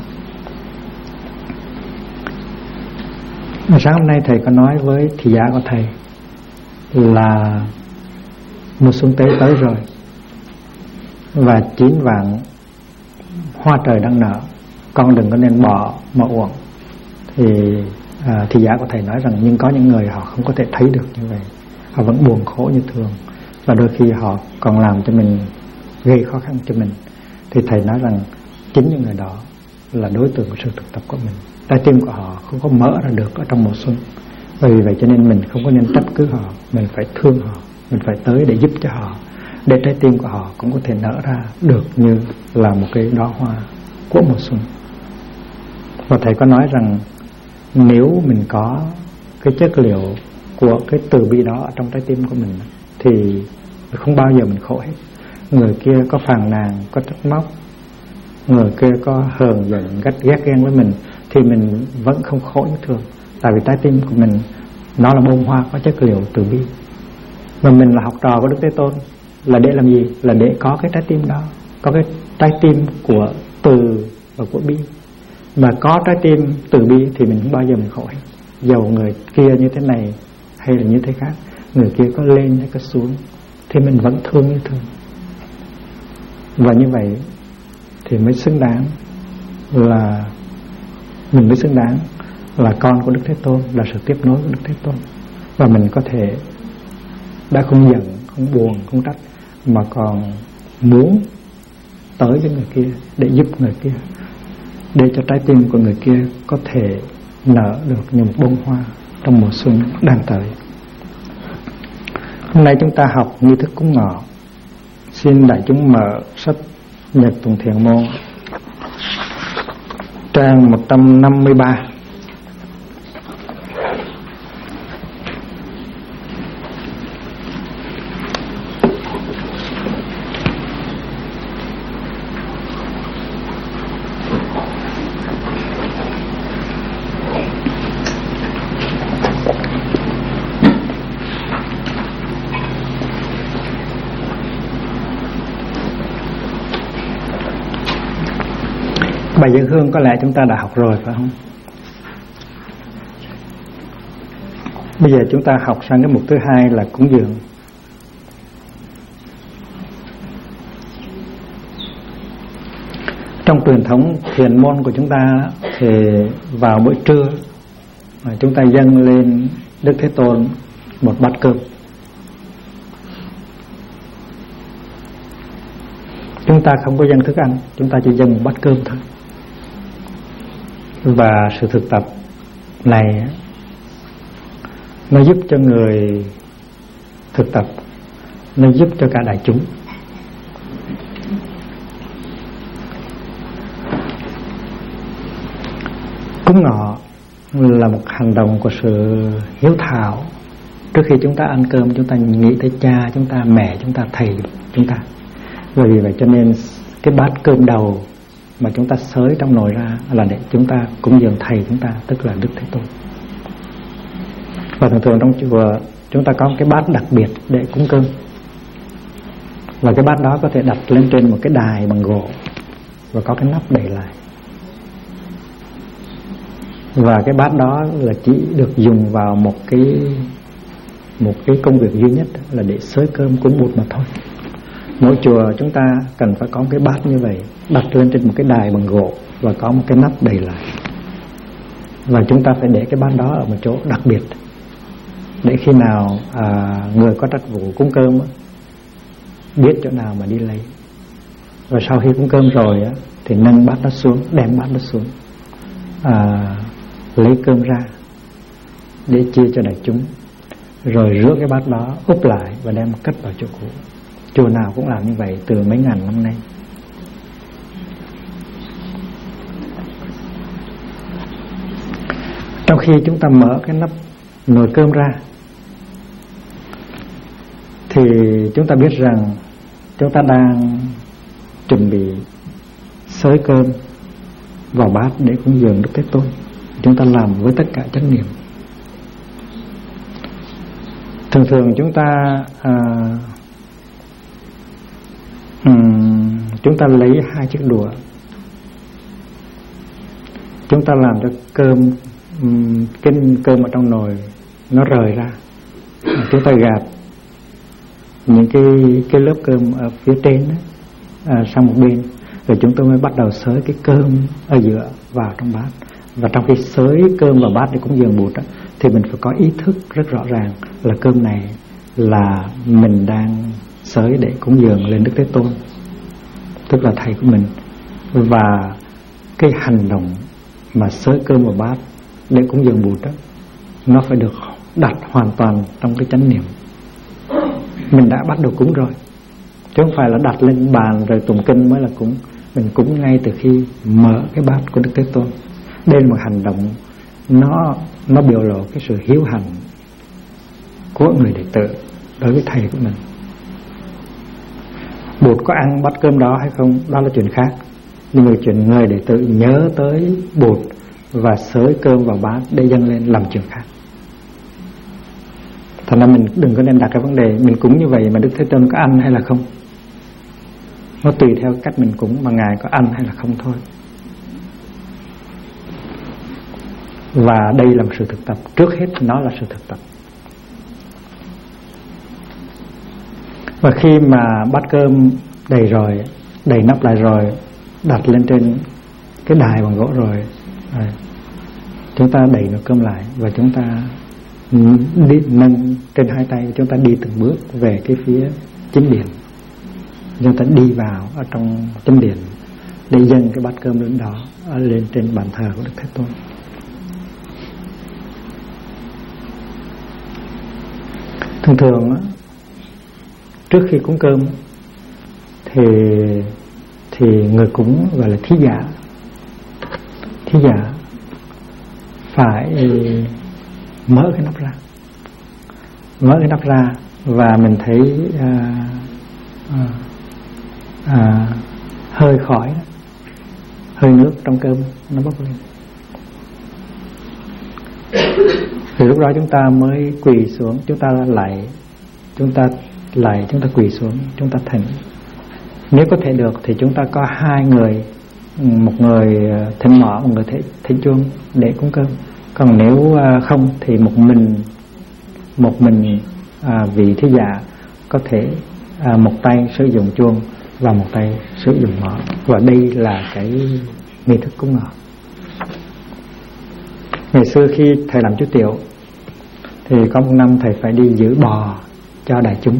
Sáng hôm nay thầy có nói với thị giả của thầy là mùa xuân tế tới rồi, và 9 vạn hoa trời đang nở, con đừng có nên bỏ mà uổng. Thì thị giả của thầy nói rằng nhưng có những người họ không có thể thấy được như vậy, họ vẫn buồn khổ như thường, và đôi khi họ còn làm cho mình gây khó khăn cho mình. Thì thầy nói rằng chính những người đó là đối tượng của sự thực tập của mình. Trái tim của họ không có mở ra được ở trong mùa xuân. Vì vậy cho nên mình không có nên trách cứ họ, mình phải thương họ, mình phải tới để giúp cho họ, để trái tim của họ cũng có thể nở ra được như là một cái đóa hoa của mùa xuân. Và thầy có nói rằng nếu mình có cái chất liệu của cái từ bi đó ở trong trái tim của mình thì không bao giờ mình khổ hết. Người kia có phàn nàn, có trách móc, người kia có hờn giận, ghét ghen với mình, thì mình vẫn không khổ như thường. Tại vì trái tim của mình nó là bông hoa có chất liệu từ bi. Và mình là học trò của Đức Thế Tôn là để làm gì? Là để có cái trái tim đó, có cái trái tim của từ và của bi. Mà có trái tim từ bi thì mình không bao giờ mình khổ hết. Dầu người kia như thế này hay là như thế khác, người kia có lên hay có xuống, thì mình vẫn thương như thường. Và như vậy thì mới xứng đáng là mình mới xứng đáng là con của Đức Thế Tôn, là sự tiếp nối của Đức Thế Tôn. Và mình có thể đã không giận, không buồn, không trách, mà còn muốn tới với người kia để giúp người kia, để cho trái tim của người kia có thể nở được như một bông hoa trong mùa xuân đang tới. Hôm nay chúng ta học nghi thức cúng ngọ. Xin đại chúng mở sách Nhật Tùng Thiền Môn trang 153. Bài dân hương có lẽ chúng ta đã học rồi phải không? Bây giờ chúng ta học sang cái mục thứ hai là cúng dường. Trong truyền thống thiền môn của chúng ta thì vào bữa trưa chúng ta dâng lên Đức Thế Tôn một bát cơm. Chúng ta không có dâng thức ăn, chúng ta chỉ dâng một bát cơm thôi. Và sự thực tập này nó giúp cho người thực tập, nó giúp cho cả đại chúng. Cúng ngọ là một hành động của sự hiếu thảo. Trước khi chúng ta ăn cơm, chúng ta nghĩ tới cha chúng ta, mẹ chúng ta, thầy chúng ta. Vì vậy cho nên cái bát cơm đầu mà chúng ta xới trong nồi ra là để chúng ta cúng dường thầy chúng ta, tức là Đức Thế Tôn. Và thường thường trong chùa chúng ta có một cái bát đặc biệt để cúng cơm. Và cái bát đó có thể đặt lên trên một cái đài bằng gỗ và có cái nắp đậy lại. Và cái bát đó là chỉ được dùng vào một cái công việc duy nhất, là để xới cơm cúng Bụt mà thôi. Mỗi chùa chúng ta cần phải có một cái bát như vậy, đặt lên trên một cái đài bằng gỗ và có một cái nắp đậy lại. Và chúng ta phải để cái bát đó ở một chỗ đặc biệt, để khi nào người có trách vụ cúng cơm biết chỗ nào mà đi lấy. Và sau khi cúng cơm rồi thì nâng bát đó xuống, đem bát đó xuống, lấy cơm ra để chia cho đại chúng, rồi rửa cái bát đó, úp lại và đem cất vào chỗ cũ. Chùa nào cũng làm như vậy từ mấy ngàn năm nay. Trong khi chúng ta mở cái nắp nồi cơm ra thì chúng ta biết rằng chúng ta đang chuẩn bị xới cơm vào bát để cúng dường Đức Thế Tôn. Chúng ta làm với tất cả chánh niệm. Thường thường chúng ta lấy hai chiếc đũa, chúng ta làm cho cái cơm ở trong nồi nó rời ra. Chúng ta gạt những cái lớp cơm ở phía trên sang một bên, rồi chúng tôi mới bắt đầu xới cái cơm ở giữa vào trong bát. Và trong khi xới cơm vào bát để cúng dường Bụt thì mình phải có ý thức rất rõ ràng là cơm này là mình đang xới để cúng dường lên Đức Thế Tôn, tức là thầy của mình. Và cái hành động mà xới cơm vào bát để cúng dường Bụt nó phải được đặt hoàn toàn trong cái chánh niệm. Mình đã bắt đầu cúng rồi, chứ không phải là đặt lên bàn rồi tụng kinh mới là cúng. Mình cúng ngay từ khi mở cái bát của Đức Thế Tôn. Đây là một hành động nó biểu lộ cái sự hiếu hành của người đệ tử đối với thầy của mình. Bụt có ăn bát cơm đó hay không, đó là chuyện khác. Nhưng mà chuyện người đệ tử nhớ tới Bụt và xới cơm vào bát để dâng lên làm chuyện khác. Thành ra mình đừng có nên đặt cái vấn đề mình cúng như vậy mà Đức Thế Tôn có ăn hay là không. Nó tùy theo cách mình cúng mà Ngài có ăn hay là không thôi. Và đây là một sự thực tập. Trước hết nó là sự thực tập. Và khi mà bát cơm đầy rồi, đầy nắp lại rồi, đặt lên trên cái đài bằng gỗ rồi, chúng ta đẩy nồi cơm lại và chúng ta đi nâng trên hai tay, chúng ta đi từng bước về cái phía chính điện. Chúng ta đi vào ở trong chính điện để dâng cái bát cơm lên đó, lên trên bàn thờ của Đức Thế Tôn. Thường thường trước khi cúng cơm thì người cúng gọi là thí giả. Thí giả phải mở cái nắp ra, mở cái nắp ra và mình thấy hơi khói, hơi nước trong cơm nó bốc lên. Thì lúc đó chúng ta mới quỳ xuống, chúng ta quỳ xuống, chúng ta thỉnh. Nếu có thể được thì chúng ta có hai người, một người thỉnh mõ, một người thỉnh chuông để cúng cơm. Còn nếu không thì một mình vị thí giả có thể một tay sử dụng chuông và một tay sử dụng nó. Và đây là cái nghi thức cúng ngọ. Ngày xưa khi thầy làm chú tiểu thì có một năm thầy phải đi giữ bò cho đại chúng.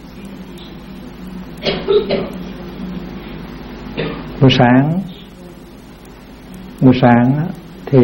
Buổi sáng thì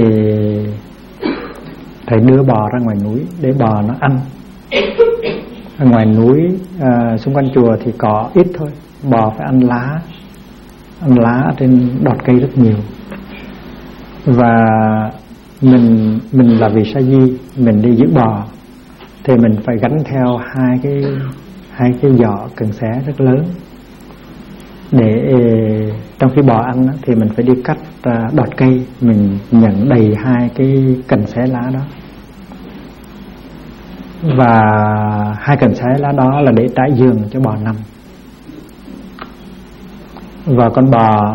thầy đưa bò ra ngoài núi để bò nó ăn. Ở ngoài núi xung quanh chùa thì cỏ ít thôi, bò phải ăn lá ở trên đọt cây rất nhiều. Và mình là vị sa di, mình đi giữ bò thì mình phải gánh theo hai cái giỏ cần xé rất lớn, để trong khi bò ăn thì mình phải đi cắt đọt cây, mình nhận đầy hai cái cần xé lá đó. Và hai cần xé lá đó là để trải giường cho bò nằm. Và con bò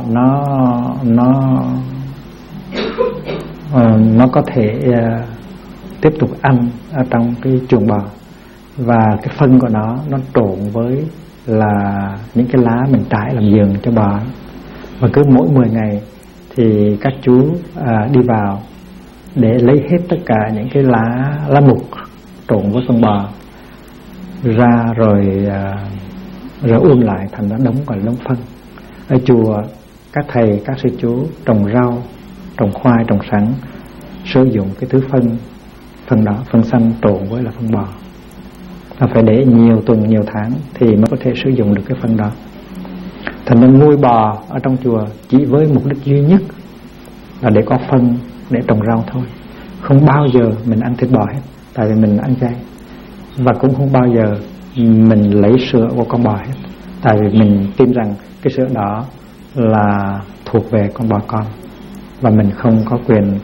nó có thể tiếp tục ăn ở trong cái chuồng bò, và cái phân của nó trộn với là những cái lá mình trải làm giường cho bò. Và cứ mỗi 10 ngày thì các chú đi vào để lấy hết tất cả những cái lá mục trộn với phân bò ra, rồi uôn lại thành nó đống, gọi là đống phân. Ở chùa các thầy các sư chú trồng rau, trồng khoai, trồng sắn, sử dụng cái thứ phân đó, phân xanh trộn với là phân bò. Nó phải để nhiều tuần nhiều tháng thì mới có thể sử dụng được cái phân đó. Thành nên nuôi bò ở trong chùa chỉ với mục đích duy nhất là để có phân để trồng rau thôi. Không bao giờ mình ăn thịt bò hết, tại vì mình ăn chay. Và cũng không bao giờ mình lấy sữa của con bò hết, tại vì mình tin rằng cái sữa đó là thuộc về con bò con, và mình không có quyền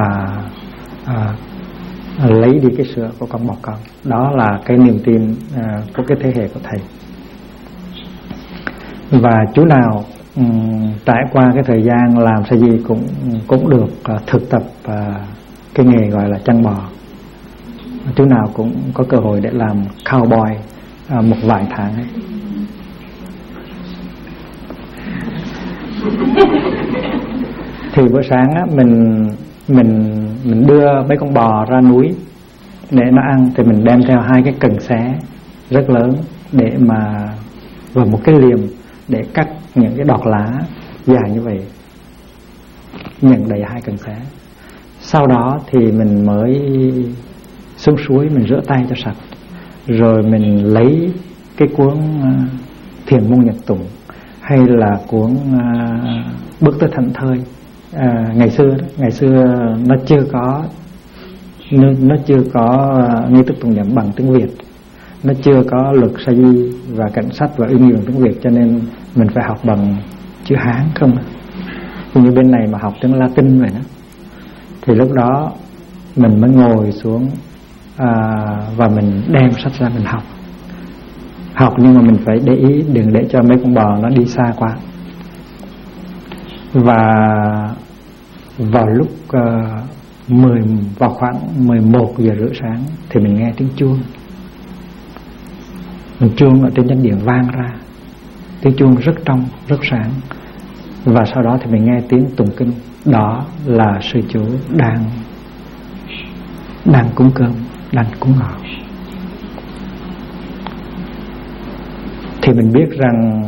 lấy đi cái sữa của con bò con. Đó là cái niềm tin của cái thế hệ của thầy. Và chú nào trải qua cái thời gian làm sa di cũng được thực tập cái nghề gọi là chăn bò. Chú nào cũng có cơ hội để làm cowboy một vài tháng ấy. Thì bữa sáng á, mình đưa mấy con bò ra núi để nó ăn, thì mình đem theo hai cái cần xé rất lớn để mà và một cái liềm để cắt những cái đọt lá dài như vậy, nhận đầy hai cần xé. Sau đó thì mình mới xuống suối, mình rửa tay cho sạch, rồi mình lấy cái cuốn Thiền môn Nhật Tụng hay là cuốn Bước tới Thảnh Thơi. Ngày xưa nó chưa có nghi thức tụng niệm bằng tiếng Việt, nó chưa có luật sa di và cảnh sách và uy nghi bằng tiếng Việt, cho nên mình phải học bằng chữ Hán không. Như bên này mà học tiếng Latin vậy đó, thì lúc đó mình mới ngồi xuống và mình đem sách ra mình học, nhưng mà mình phải để ý đừng để cho mấy con bò nó đi xa quá. Và vào lúc vào khoảng 11 giờ rưỡi sáng thì mình nghe tiếng chuông. Mình chuông ở trên chánh điện vang ra, tiếng chuông rất trong, rất sáng. Và sau đó thì mình nghe tiếng tụng kinh. Đó là sư chú đang cúng cơm, đang cúng ngọ. Thì mình biết rằng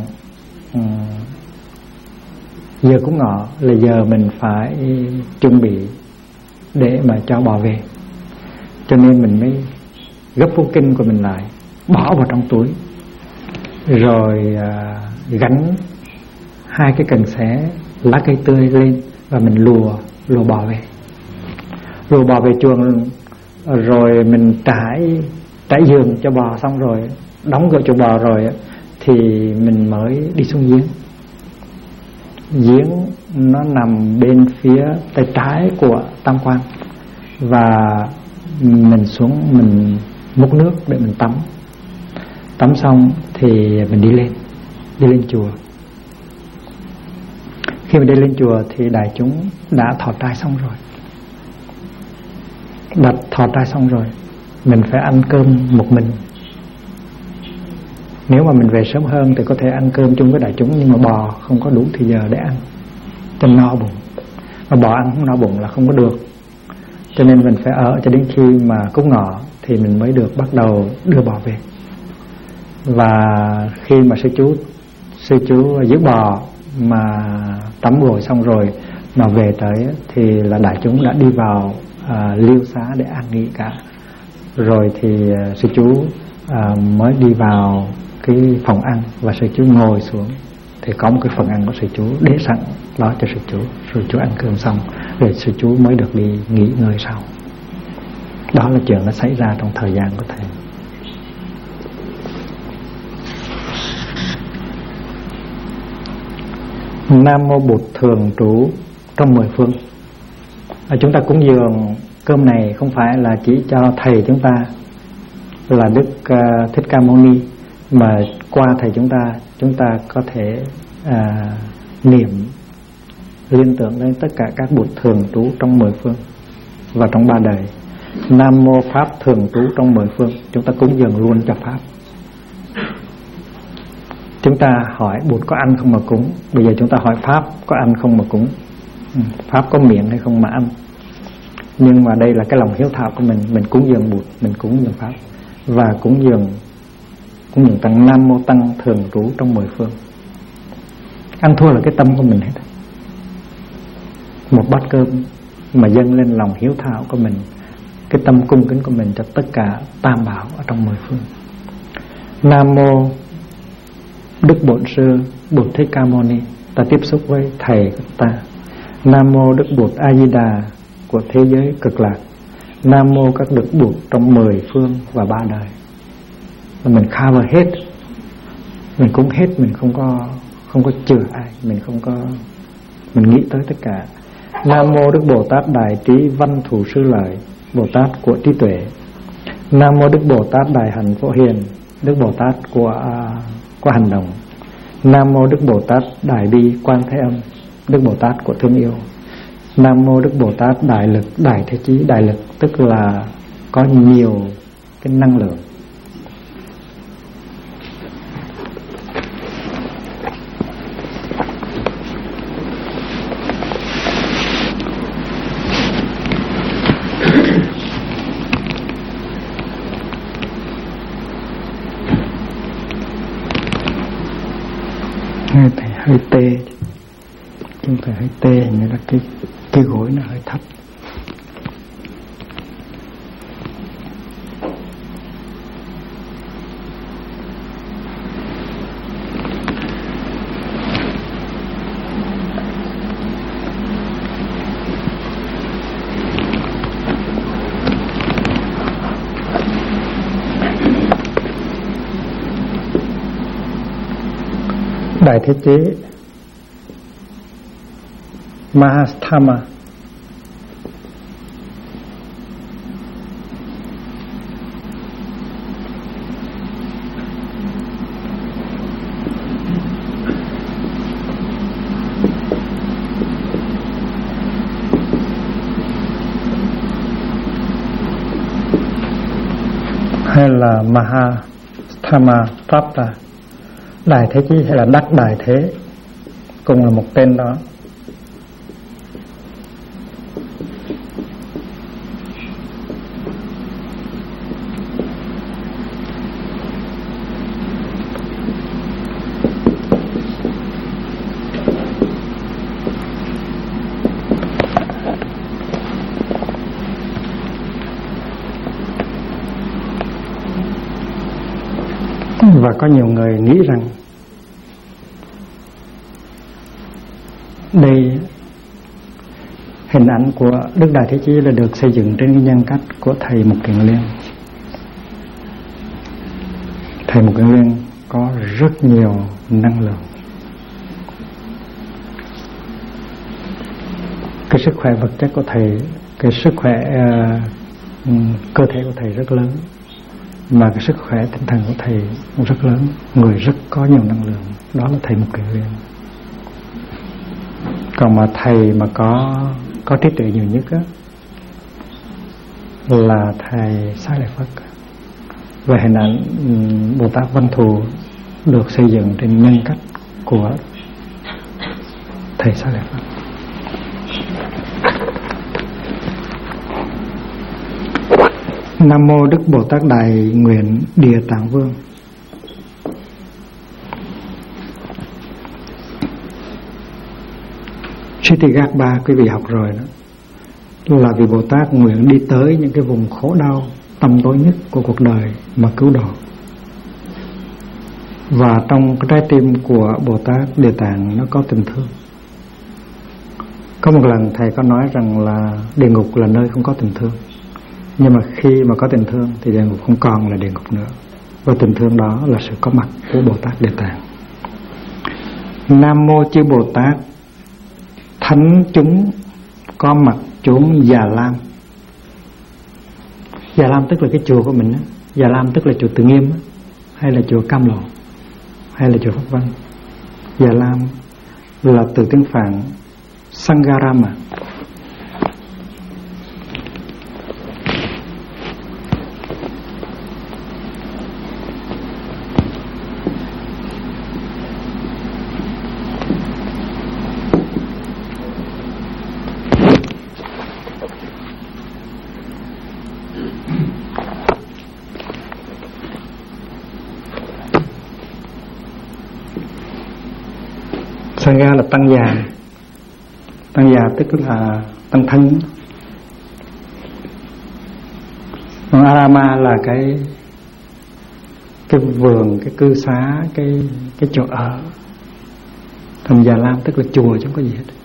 giờ cúng ngọ là giờ mình phải chuẩn bị để mà cho bò về. Cho nên mình mới gấp cuốn kinh của mình lại, bỏ vào trong túi, rồi gánh hai cái cần xé lá cây tươi lên, và mình lùa bò về. Lùa bò về chuồng, rồi mình trải giường cho bò xong rồi, đóng cửa chuồng bò rồi thì mình mới đi xuống giếng. Giếng nó nằm bên phía tay trái của tam quan, và mình xuống mình múc nước để mình tắm xong thì mình đi lên chùa. Khi mình đi lên chùa thì đại chúng đã thọ trai xong rồi. Đặt thọ trai xong rồi, mình phải ăn cơm một mình. Nếu mà mình về sớm hơn thì có thể ăn cơm chung với đại chúng, nhưng mà bò không có đủ thì giờ để ăn cho no bụng. Mà bò ăn không no bụng là không có được, cho nên mình phải ở cho đến khi mà cúng ngọ thì mình mới được bắt đầu đưa bò về. Và khi mà sư chú giữ bò mà tắm gội xong rồi mà về tới thì là đại chúng đã đi vào liêu xá để an nghỉ cả. Rồi thì sư chú mới đi vào cái phòng ăn và sư chú ngồi xuống thì có một cái phần ăn của sư chú để sẵn đó cho sư chú. Rồi chú ăn cơm xong rồi sư chú mới được đi nghỉ ngơi sau. Đó là chuyện nó xảy ra trong thời gian của thầy. Nam mô Bụt thường trú trong 10 phương. Chúng ta cúng dường cơm này không phải là chỉ cho thầy chúng ta là Đức Thích Ca Mâu Ni, mà qua thầy chúng ta có thể niệm liên tưởng đến tất cả các Bụt thường trú trong 10 phương và trong 3 đời. Nam mô Pháp thường trú trong 10 phương, chúng ta cúng dường luôn cho Pháp. Chúng ta hỏi Bụt có ăn không mà cúng, bây giờ chúng ta hỏi Pháp có ăn không mà cúng. Pháp có miệng hay không mà ăn. Nhưng mà đây là cái lòng hiếu thảo của mình cúng dường Bụt, mình cúng dường Pháp và cúng dường tăng. Nam mô Tăng thường trú trong 10 phương. Ăn thua là cái tâm của mình hết. Một bát cơm mà dâng lên lòng hiếu thảo của mình, cái tâm cung kính của mình cho tất cả tam bảo ở trong 10 phương. Nam mô Đức Bổn Sư Bụt Thích Ca Mâu Ni, ta tiếp xúc với thầy của ta. Nam mô Đức Bụt A Di Đà của thế giới cực lạc. Nam mô các Đức Bụt trong 10 phương và 3 đời. Và mình cover hết, mình cúng hết, mình không có chừa ai, mình nghĩ tới tất cả. Nam mô Đức Bồ Tát Đại Trí Văn Thù Sư Lợi, Bồ Tát của trí tuệ. Nam mô Đức Bồ Tát Đại Hạnh Phổ Hiền, Đức Bồ Tát của hành động. Nam mô Đức Bồ Tát Đại Bi Quan Thế Âm, Đức Bồ Tát của thương yêu. Nam mô Đức Bồ Tát Đại Lực Đại Thế Chí. Đại lực tức là có nhiều cái năng lượng. Thầy hơi tê, chúng thầy hơi tê, như là cái gối nó hơi thấp. Đại Thế Chí Mahastama, hay là Mahastama Prapta, Đại Thế Chí hay là Đắc Đại Thế, cùng là một tên đó. Và có nhiều người nghĩ rằng đây hình ảnh của Đức Đại Thế Chí là được xây dựng trên cái nhân cách của Thầy Mục Kiền Liên. Thầy Mục Kiền Liên có rất nhiều năng lượng. Cái sức khỏe vật chất của Thầy, cái sức khỏe cơ thể của Thầy rất lớn, mà cái sức khỏe tinh thần của Thầy cũng rất lớn. Người rất có nhiều năng lượng, đó là Thầy Mục Kiền Liên. Còn mà Thầy mà có trí tuệ nhiều nhất á, là Thầy Xá Lợi Phất. Về hình ảnh Bồ Tát Văn Thù được xây dựng trên nhân cách của thầy Sa Lợi Phật. Nam mô Đức Bồ Tát Đại Nguyện Địa Tạng Vương. Siddhigarbha quý vị học rồi đó, là vì Bồ Tát nguyện đi tới những cái vùng khổ đau tăm tối nhất của cuộc đời mà cứu độ. Và trong cái trái tim của Bồ Tát Địa Tạng nó có tình thương. Có một lần thầy có nói rằng là địa ngục là nơi không có tình thương, nhưng mà khi mà có tình thương thì địa ngục không còn là địa ngục nữa. Và tình thương đó là sự có mặt của Bồ Tát Địa Tạng. Nam mô chư Bồ Tát thánh chúng có mặt chốn Già Lam. Già Lam tức là cái chùa của mình đó. Già Lam tức là chùa Từ Nghiêm đó, hay là chùa Cam Lộ, hay là chùa Pháp Vân. Già Lam là từ tiếng Phạn Sangharama. Sangha là tăng già. Tăng già tức là tăng thân. Còn Arama là cái vườn, cái cư xá, cái chỗ ở. Còn Già Lam tức là chùa chứ không có gì hết.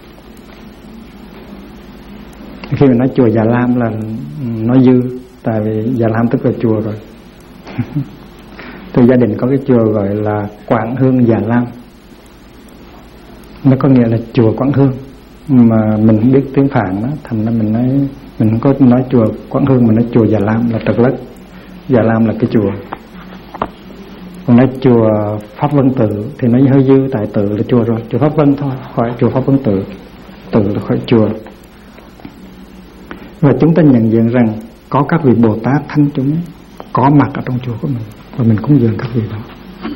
Khi mình nói chùa Già Lam là nói dư, tại vì Già Lam tức là chùa rồi. Từ gia đình có cái chùa gọi là Quảng Hương Già Lam. Nó có nghĩa là chùa Quảng Hương, mà mình không biết tiếng Phạn đó, thành ra mình không có nói chùa Quảng Hương, mình nói chùa Già Lam là trật lất. Già Lam là cái chùa. Còn nói chùa Pháp Vân Tự thì nó hơi dư, tại tự là chùa rồi, chùa Pháp Vân thôi, khỏi chùa Pháp Vân Tự, tự là khỏi chùa. Và chúng ta nhận diện rằng có các vị Bồ Tát thánh chúng có mặt ở trong chùa của mình, và mình cúng dường các vị đó.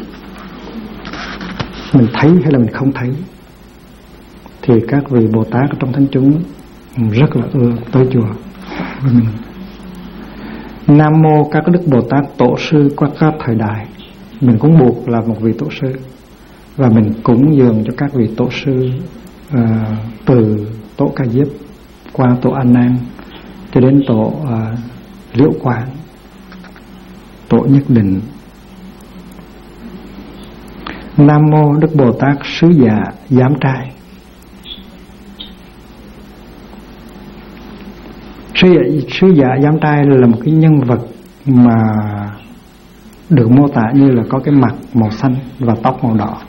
Mình thấy hay là mình không thấy thì các vị Bồ Tát trong thánh chúng rất là ưa tới chùa với mình. Nam mô các đức Bồ Tát tổ sư qua các thời đại. Mình cũng buộc là một vị tổ sư, và mình cúng dường cho các vị tổ sư từ tổ Ca Diếp qua tổ A Nan cho đến tổ Liễu Quán, tổ Nhất Định. Nam mô Đức Bồ Tát Sứ Dạ Giám Trai. Sứ Dạ Giám Trai là một cái nhân vật mà được mô tả như là có cái mặt màu xanh và tóc màu đỏ.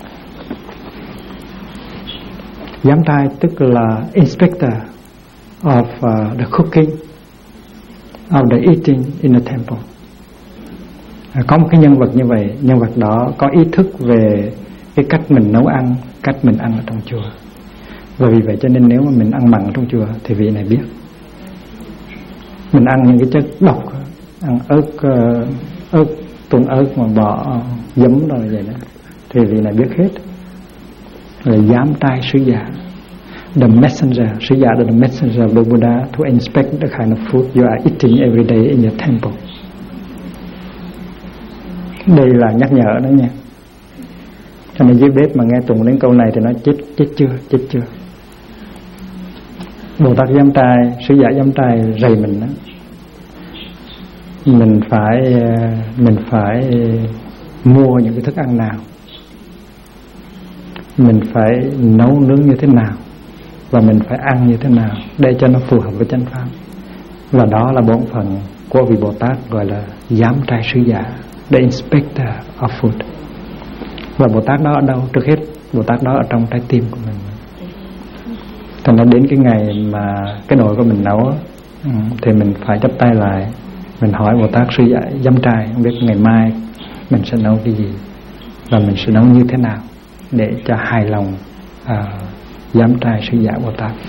Giám Trai tức là inspector of the cooking, of the eating in the temple. Có một cái nhân vật như vậy, nhân vật đó có ý thức về cái cách mình nấu ăn, cách mình ăn ở trong chùa. Và vì vậy cho nên nếu mà mình ăn mặn ở trong chùa thì vị này biết. Mình ăn những cái chất độc, ăn ớt, tuôn ớt mà bỏ giấm rồi vậy đó, thì vị này biết hết. Là Giám Trai Sứ Giả, the messenger. Sứ Giả là the messenger of the Buddha to inspect the kind of food you are eating every day in your temple. Đây là nhắc nhở đó nha. Cho nên dưới bếp mà nghe tụng đến câu này thì nói chết chưa. Bồ Tát Giám Trai, Sứ Giả Giám Trai rầy mình đó. Mình phải mua những cái thức ăn nào, mình phải nấu nướng như thế nào, và mình phải ăn như thế nào để cho nó phù hợp với chánh pháp. Và đó là bổn phận của vị Bồ Tát gọi là Giám Trai Sứ Giả, the inspector of food. Và Bồ Tát đó ở đâu? Trước hết Bồ Tát đó ở trong trái tim của mình. Thành ra đến cái ngày mà cái nồi của mình nấu thì mình phải chắp tay lại, mình hỏi Bồ Tát Sứ Giả Giám Trai, không biết ngày mai mình sẽ nấu cái gì và mình sẽ nấu như thế nào để cho hài lòng Giám Trai Sứ Giả Bồ Tát.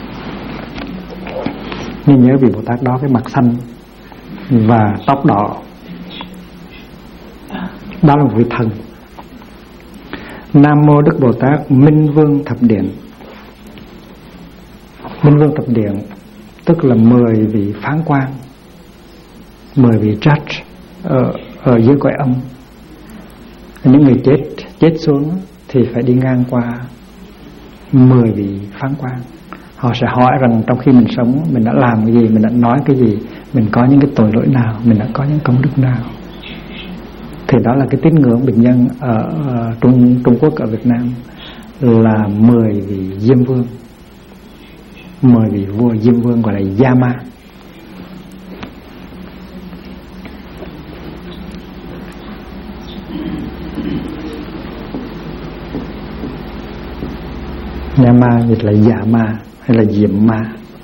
Nhưng nhớ vị Bồ Tát đó cái mặt xanh và tóc đỏ, đó là một vị thần. Nam Mô Đức Bồ Tát Minh Vương Thập Điện. Minh Vương Thập Điện tức là 10 vị phán quan, 10 vị judge ở dưới cõi âm. Những người chết xuống thì phải đi ngang qua 10 vị phán quan. Họ sẽ hỏi rằng trong khi mình sống mình đã làm cái gì, mình đã nói cái gì, mình có những cái tội lỗi nào, mình đã có những công đức nào. Thì đó là cái tín ngưỡng bình nhân ở Trung Quốc, ở Việt Nam là 10 vị Diêm Vương, 10 vị vua Diêm Vương gọi là Yama. Yama dịch là dạ ma hay là diệm ma.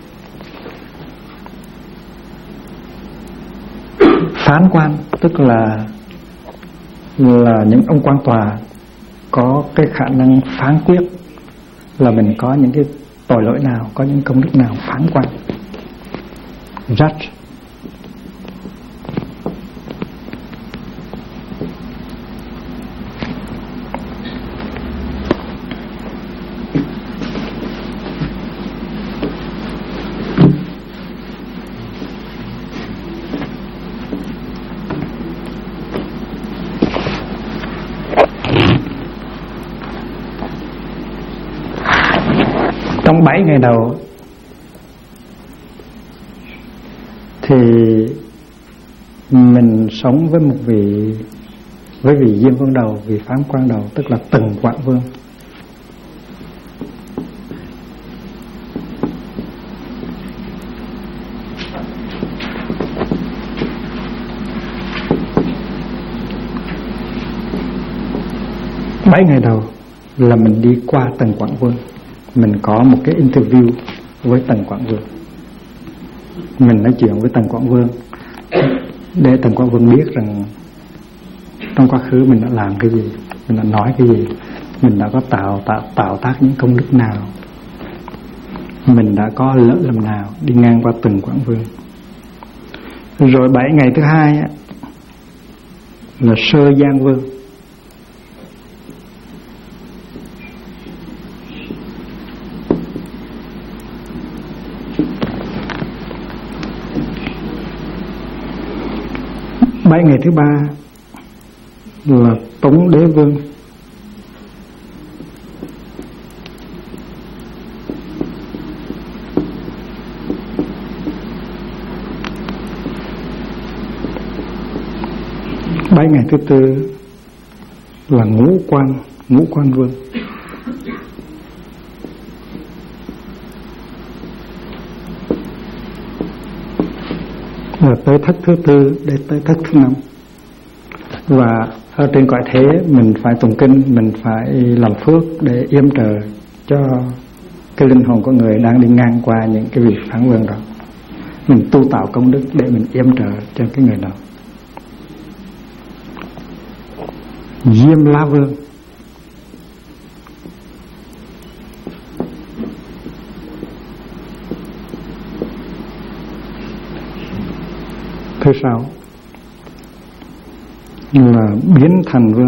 Phán quan tức là những ông quan tòa có cái khả năng phán quyết là mình có những cái tội lỗi nào, có những công đức nào. Phán quan, judge. Trong 7 ngày đầu thì mình sống với vị Diêm Vương đầu, vị phán quan đầu, tức là Tần Quảng Vương. Bảy ngày đầu là mình đi qua Tần Quảng Vương. Mình có một cái interview với Tần Quảng Vương. Mình nói chuyện với Tần Quảng Vương để Tần Quảng Vương biết rằng trong quá khứ mình đã làm cái gì, mình đã nói cái gì, mình đã có tạo tác những công đức nào, mình đã có lỡ lầm nào đi ngang qua Tần Quảng Vương. Rồi 7 ngày thứ hai là Sơ Giang Vương. Bảy ngày thứ ba là Tống Đế Vương. Bảy ngày thứ tư là Ngũ Quan Vương. Và tới thất thứ tư để tới thất thứ năm. Và ở trên cõi thế mình phải tụng kinh, mình phải làm phước để yểm trợ cho cái linh hồn của người đang đi ngang qua những cái vị phán vương đó. Mình tu tạo công đức để mình yểm trợ cho cái người đó. Diêm La Vương. Thứ sáu là Biến Thành Vương.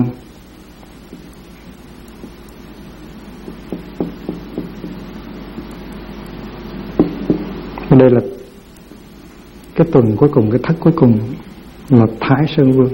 Đây là cái tuần cuối cùng, cái thất cuối cùng là Thái Sơn Vương.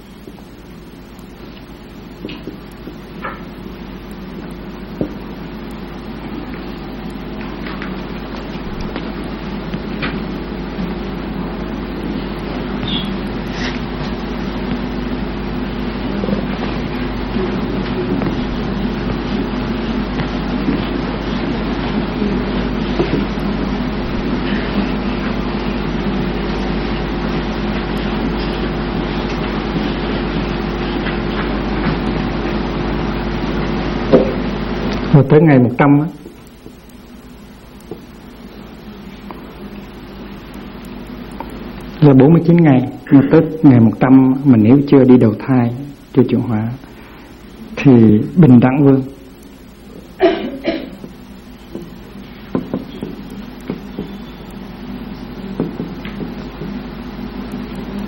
Rồi tới ngày 100 là 49 ngày. Nhưng tới ngày 100 mà nếu chưa đi đầu thai, chưa chuyển hóa thì Bình Đẳng Vương.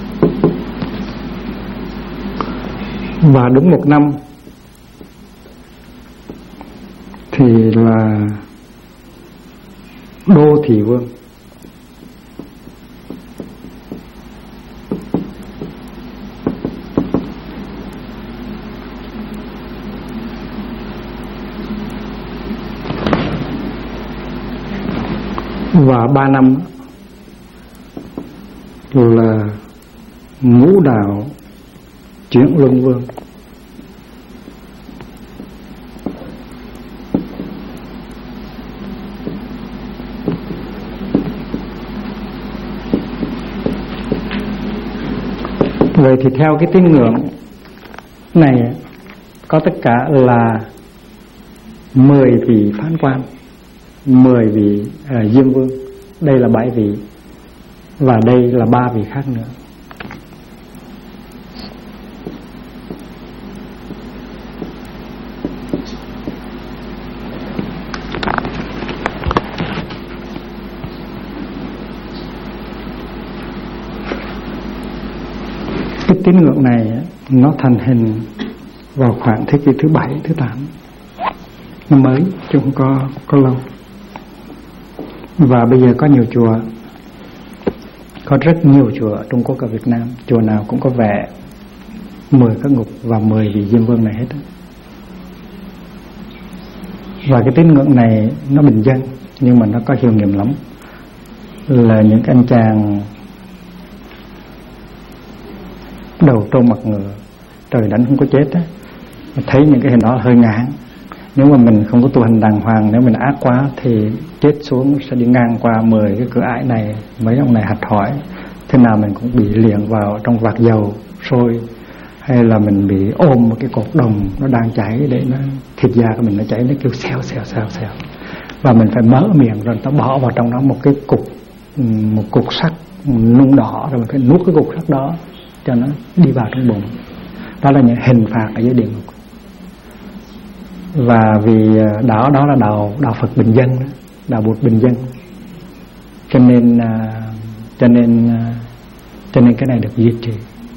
Và đúng 1 năm thì là Đô Thị Vương. Và 3 năm là Ngũ Đạo chuyển Luân Vương. Vậy thì theo cái tín ngưỡng này có tất cả là 10 vị phán quan, 10 vị Diêm Vương. Đây là 7 vị, và đây là 3 vị khác nữa. Cái tín ngưỡng này nó thành hình vào khoảng thế kỷ thứ 7, thứ 8. Nó mới, chứ không có lâu. Và bây giờ có nhiều chùa, có rất nhiều chùa ở Trung Quốc và Việt Nam, chùa nào cũng có vẽ 10 các ngục và 10 vị Diêm Vương này hết. Và cái tín ngưỡng này nó bình dân, nhưng mà nó có hiệu nghiệm lắm. Là những anh chàng đầu trâu mặt ngựa, trời đánh không có chết á, thấy những cái hình đó hơi ngán. Nếu mà mình không có tu hành đàng hoàng, nếu mình ác quá thì chết xuống sẽ đi ngang qua 10 cái cửa ải này. Mấy ông này hạch hỏi, thế nào mình cũng bị liền vào trong vạc dầu sôi, hay là mình bị ôm một cái cột đồng nó đang cháy để nó thịt da của mình nó cháy, nó kêu xèo xèo xèo xèo, và mình phải mở miệng rồi nó bỏ vào trong đó một cục sắt nung đỏ, rồi mình phải nuốt cái cục sắt đó cho nó đi vào trong bụng. Đó là những hình phạt ở dưới địa ngục. Và vì đó là đạo Phật bình dân, đạo Bụt bình dân, cho nên cái này được duy trì.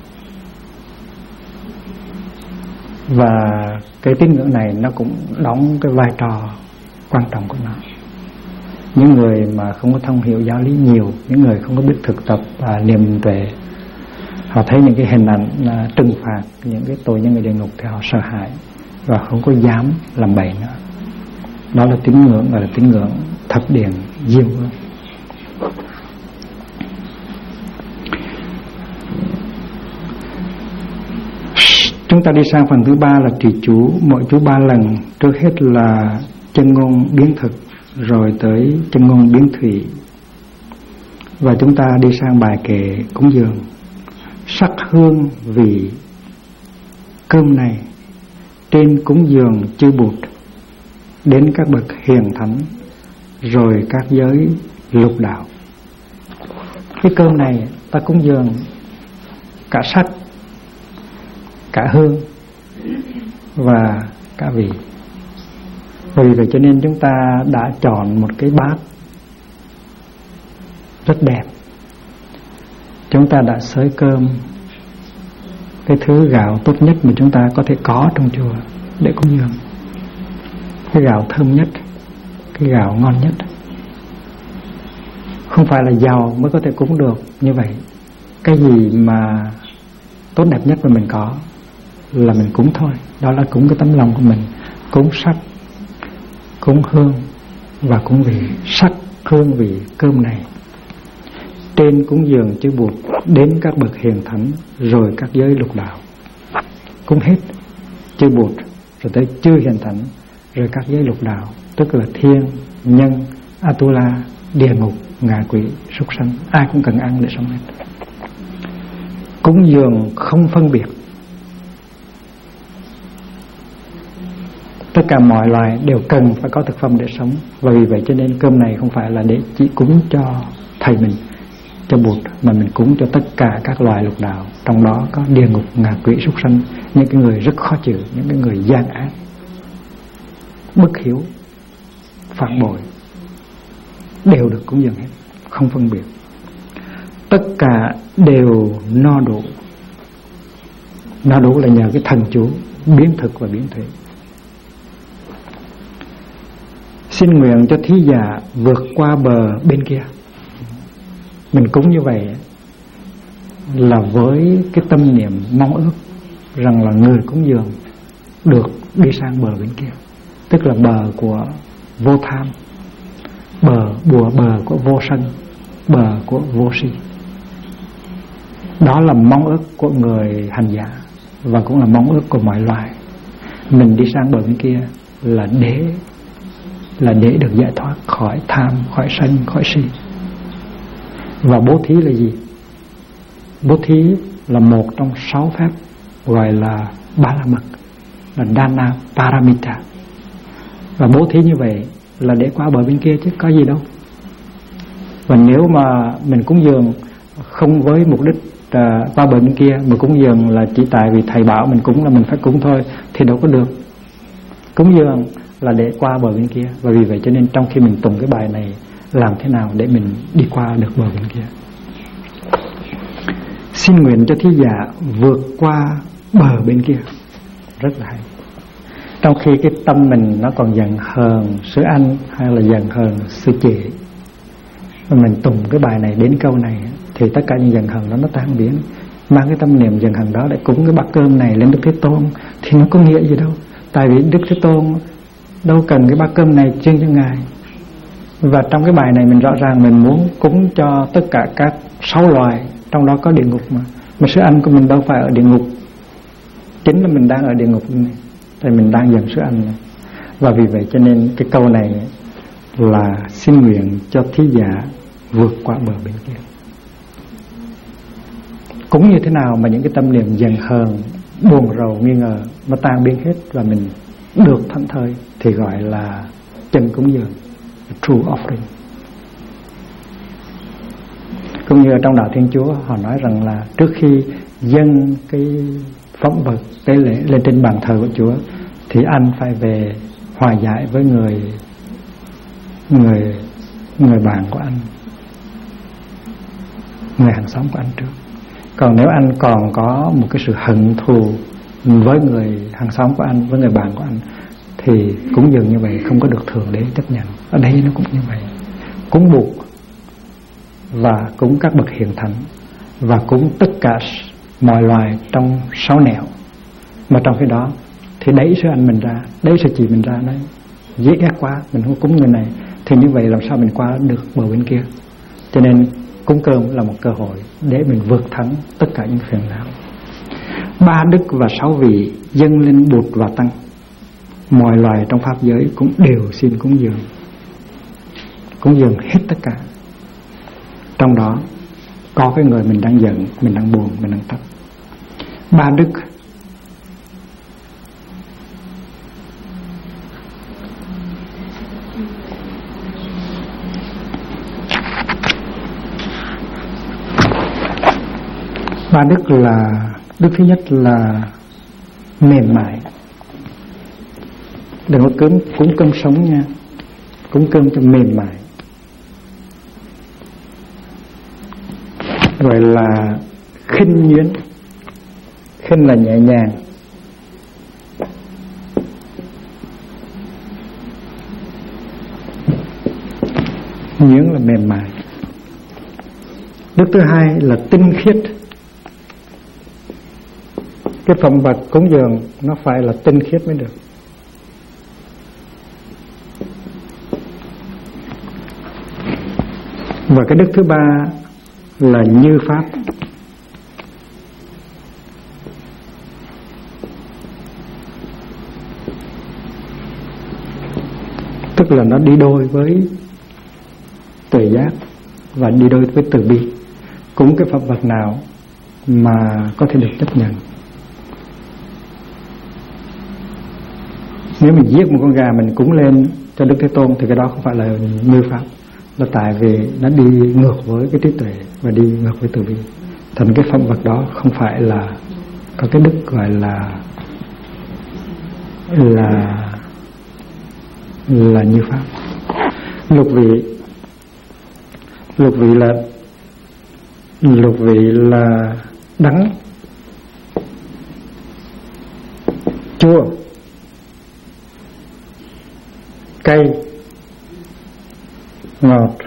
Và cái tín ngưỡng này nó cũng đóng cái vai trò quan trọng của nó. Những người mà không có thông hiểu giáo lý nhiều, những người không có biết thực tập niệm tuệ, họ thấy những cái hình ảnh trừng phạt những cái tội nhân người địa ngục thì họ sợ hãi và không có dám làm bậy nữa. Đó là tín ngưỡng, gọi là tín ngưỡng thập điện Diêm Vương. Chúng ta đi sang phần thứ 3 là trì chú. Mỗi chú 3 lần. Trước hết là chân ngôn biến thực, rồi tới chân ngôn biến thủy, và chúng ta đi sang bài kệ cúng dường. Sắc hương vị cơm này trên cúng dường chư Bụt, đến các bậc hiền thánh, rồi các giới lục đạo. Cái cơm này ta cúng dường cả sắc, cả hương và cả vị. Vì vậy cho nên chúng ta đã chọn một cái bát rất đẹp. Chúng ta đã xới cơm, cái thứ gạo tốt nhất mà chúng ta có thể có trong chùa để cúng dường. Cái gạo thơm nhất, cái gạo ngon nhất. Không phải là giàu mới có thể cúng được như vậy. Cái gì mà tốt đẹp nhất mà mình có là mình cúng thôi. Đó là cúng cái tấm lòng của mình. Cúng sắc, cúng hương và cúng vị. Sắc, hương, vị, cơm này trên cúng dường chư Bụt, đến các bậc hiền thánh, rồi các giới lục đạo. Cúng hết chư Bụt, rồi tới chư hiền thánh, rồi các giới lục đạo, tức là thiên, nhân, Atula, địa ngục, ngạ quỷ, súc sanh. Ai cũng cần ăn để sống hết. Cúng dường không phân biệt, tất cả mọi loài đều cần phải có thực phẩm để sống. Và vì vậy cho nên cơm này không phải là để chỉ cúng cho thầy mình, cho Bụt, mà mình cúng cho tất cả các loài lục đạo. Trong đó có địa ngục, ngạ quỷ, súc sanh, những cái người rất khó chịu, những cái người gian ác, bất hiếu, phản bội, đều được cúng dường hết, không phân biệt. Tất cả đều no đủ. No đủ là nhờ cái thần chú biến thực và biến thủy. Xin nguyện cho thí giả vượt qua bờ bên kia. Mình cúng như vậy là với cái tâm niệm mong ước rằng là người cúng dường được đi sang bờ bên kia, tức là bờ của vô tham, bờ của vô sân, bờ của vô si. Đó là mong ước của người hành giả và cũng là mong ước của mọi loài. Mình đi sang bờ bên kia là để được giải thoát khỏi tham, khỏi sân, khỏi si. Và bố thí là gì? Bố thí là một trong 6 phép gọi là Ba La Mật, là Dana Paramita. Và bố thí như vậy là để qua bờ bên kia chứ có gì đâu. Và nếu mà mình cúng dường không với mục đích qua bờ bên kia, mà cúng dường là chỉ tại vì thầy bảo mình cúng là mình phải cúng thôi, thì đâu có được. Cúng dường là để qua bờ bên kia. Và vì vậy cho nên trong khi mình tụng cái bài này, làm thế nào để mình đi qua được bờ bên kia. Xin nguyện cho thí giả vượt qua bờ bên kia. Rất là hay. Trong khi cái tâm mình nó còn giận hờn sư anh hay là giận hờn sư chị, mà mình tụng cái bài này đến câu này thì tất cả những giận hờn đó nó tan biến. Mang cái tâm niệm giận hờn đó để cúng cái bát cơm này lên Đức Thế Tôn thì nó có nghĩa gì đâu. Tại vì Đức Thế Tôn đâu cần cái bát cơm này chuyên cho Ngài. Và trong cái bài này mình rõ ràng mình muốn cúng cho tất cả các 6 loài, trong đó có địa ngục mà sư anh của mình đâu phải ở địa ngục. Chính là mình đang ở địa ngục này, tại mình đang giận sư anh này. Và vì vậy cho nên cái câu này là xin nguyện cho thí giả vượt qua bờ bên kia. Cúng như thế nào mà những cái tâm niệm giận hờn, buồn rầu, nghi ngờ nó tan biến hết và mình được thảnh thơi thì gọi là chân cúng dường, true offering. Cũng như ở trong đạo Thiên Chúa họ nói rằng là trước khi dâng cái phẩm vật tế lễ lên trên bàn thờ của Chúa thì anh phải về hòa giải với người bạn của anh, người hàng xóm của anh trước. Còn nếu anh còn có một cái sự hận thù với người hàng xóm của anh, với người bạn của anh, thì cúng dường như vậy không có được Thượng Đế chấp nhận. Ở đây nó cũng như vậy. Cúng buộc và cúng các bậc hiền thánh và cúng tất cả mọi loài trong 6 nẻo. Mà trong khi đó thì đẩy sư anh mình ra, đẩy sư chị mình ra, nói dễ ghét quá, mình không cúng người này, thì như vậy làm sao mình qua được bờ bên kia. Cho nên cúng cơm là một cơ hội để mình vượt thắng tất cả những phiền não. 3 đức và 6 vị dâng lên Bụt và Tăng. Mọi loài trong pháp giới cũng đều xin cúng dường. Cúng dường hết tất cả. Trong đó có cái người mình đang giận, mình đang buồn, mình đang thấp. 3 đức. Ba đức là, đức thứ nhất là mềm mại. Đừng có cúng cơm sống nha, cúng cơm cho mềm mại. Gọi là khinh nhuyễn. Khinh là nhẹ nhàng, nhuyễn là mềm mại. Đức thứ hai là tinh khiết. Cái phẩm vật cúng dường nó phải là tinh khiết mới được. Và cái đức thứ ba là như pháp. Tức là nó đi đôi với tuệ giác và đi đôi với từ bi. Cúng cái phẩm vật nào mà có thể được chấp nhận. Nếu mình giết một con gà mình cúng lên cho Đức Thế Tôn thì cái đó không phải là như pháp. Là tại vì nó đi ngược với cái trí tuệ và đi ngược với từ bi. Thành cái phẩm vật đó không phải là có cái đức gọi là như pháp. Lục vị là đắng, chua, cay, ngọt,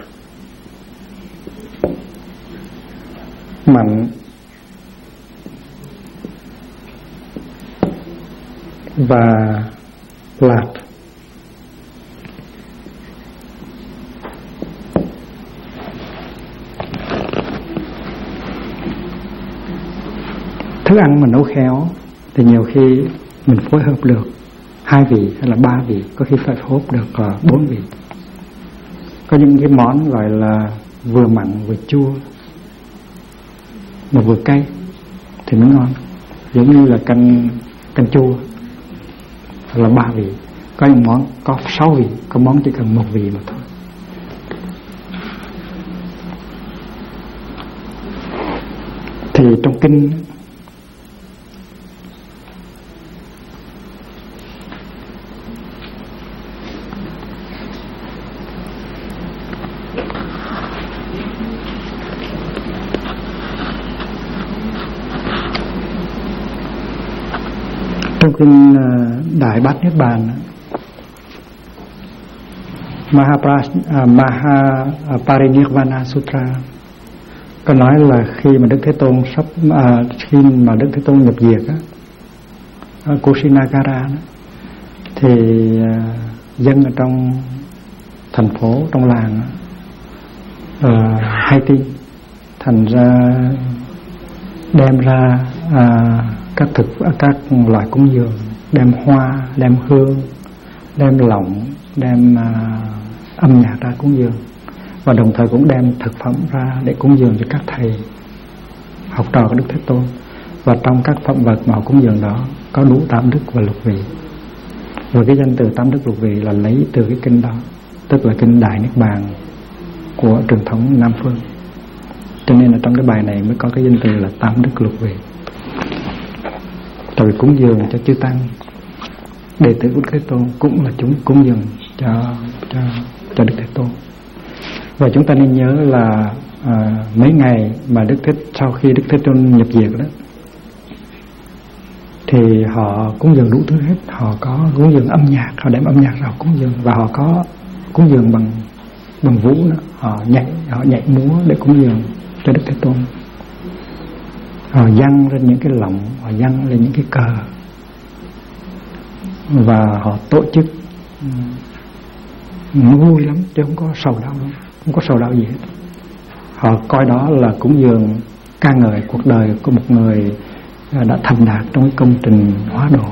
mặn và lạt. Thức ăn mà nấu khéo thì nhiều khi mình phối hợp được 2 vị hay là 3 vị, có khi phải phối hợp được 4 vị. Có những cái món gọi là vừa mặn vừa chua mà vừa cay thì mới ngon, giống như là canh chua hoặc là 3 vị. Có những món có 6 vị, có món chỉ cần 1 vị mà thôi. Thì trong kinh Đại Bát Niết Bàn, Mahaparinirvana Sutra có nói là khi mà Đức Thế Tôn nhập diệt á, Kushinagara đó, thì dân ở trong thành phố, trong làng hay tin, thành ra đem ra các loại cúng dường, đem hoa, đem hương, đem lọng, đem âm nhạc ra cúng dường, và đồng thời cũng đem thực phẩm ra để cúng dường cho các thầy học trò của Đức Thế Tôn. Và trong các phẩm vật mà họ cúng dường đó có đủ 8 đức và lục vị. Và cái danh từ 8 đức lục vị là lấy từ cái kinh đó, tức là kinh Đại Niết Bàn của truyền thống Nam Phương. Cho nên là trong cái bài này mới có cái danh từ là 8 đức lục vị. Rồi cúng dường cho chư tăng, đệ tử của Đức Thế Tôn cũng là chúng cúng dường cho Đức Thế Tôn. Và chúng ta nên nhớ là mấy ngày mà sau khi Đức Thế Tôn nhập diệt đó, thì họ cúng dường đủ thứ hết. Họ có cúng dường âm nhạc, họ đem âm nhạc ra cúng dường, và họ có cúng dường bằng vũ nữa. Họ nhảy múa để cúng dường cho Đức Thế Tôn. Họ dăng lên những cái lọng, họ dăng lên những cái cờ, và họ tổ chức vui lắm chứ không có sầu đau lắm, không có sầu đau gì hết. Họ coi đó là cúng dường ca ngợi cuộc đời của một người đã thành đạt trong cái công trình hóa độ.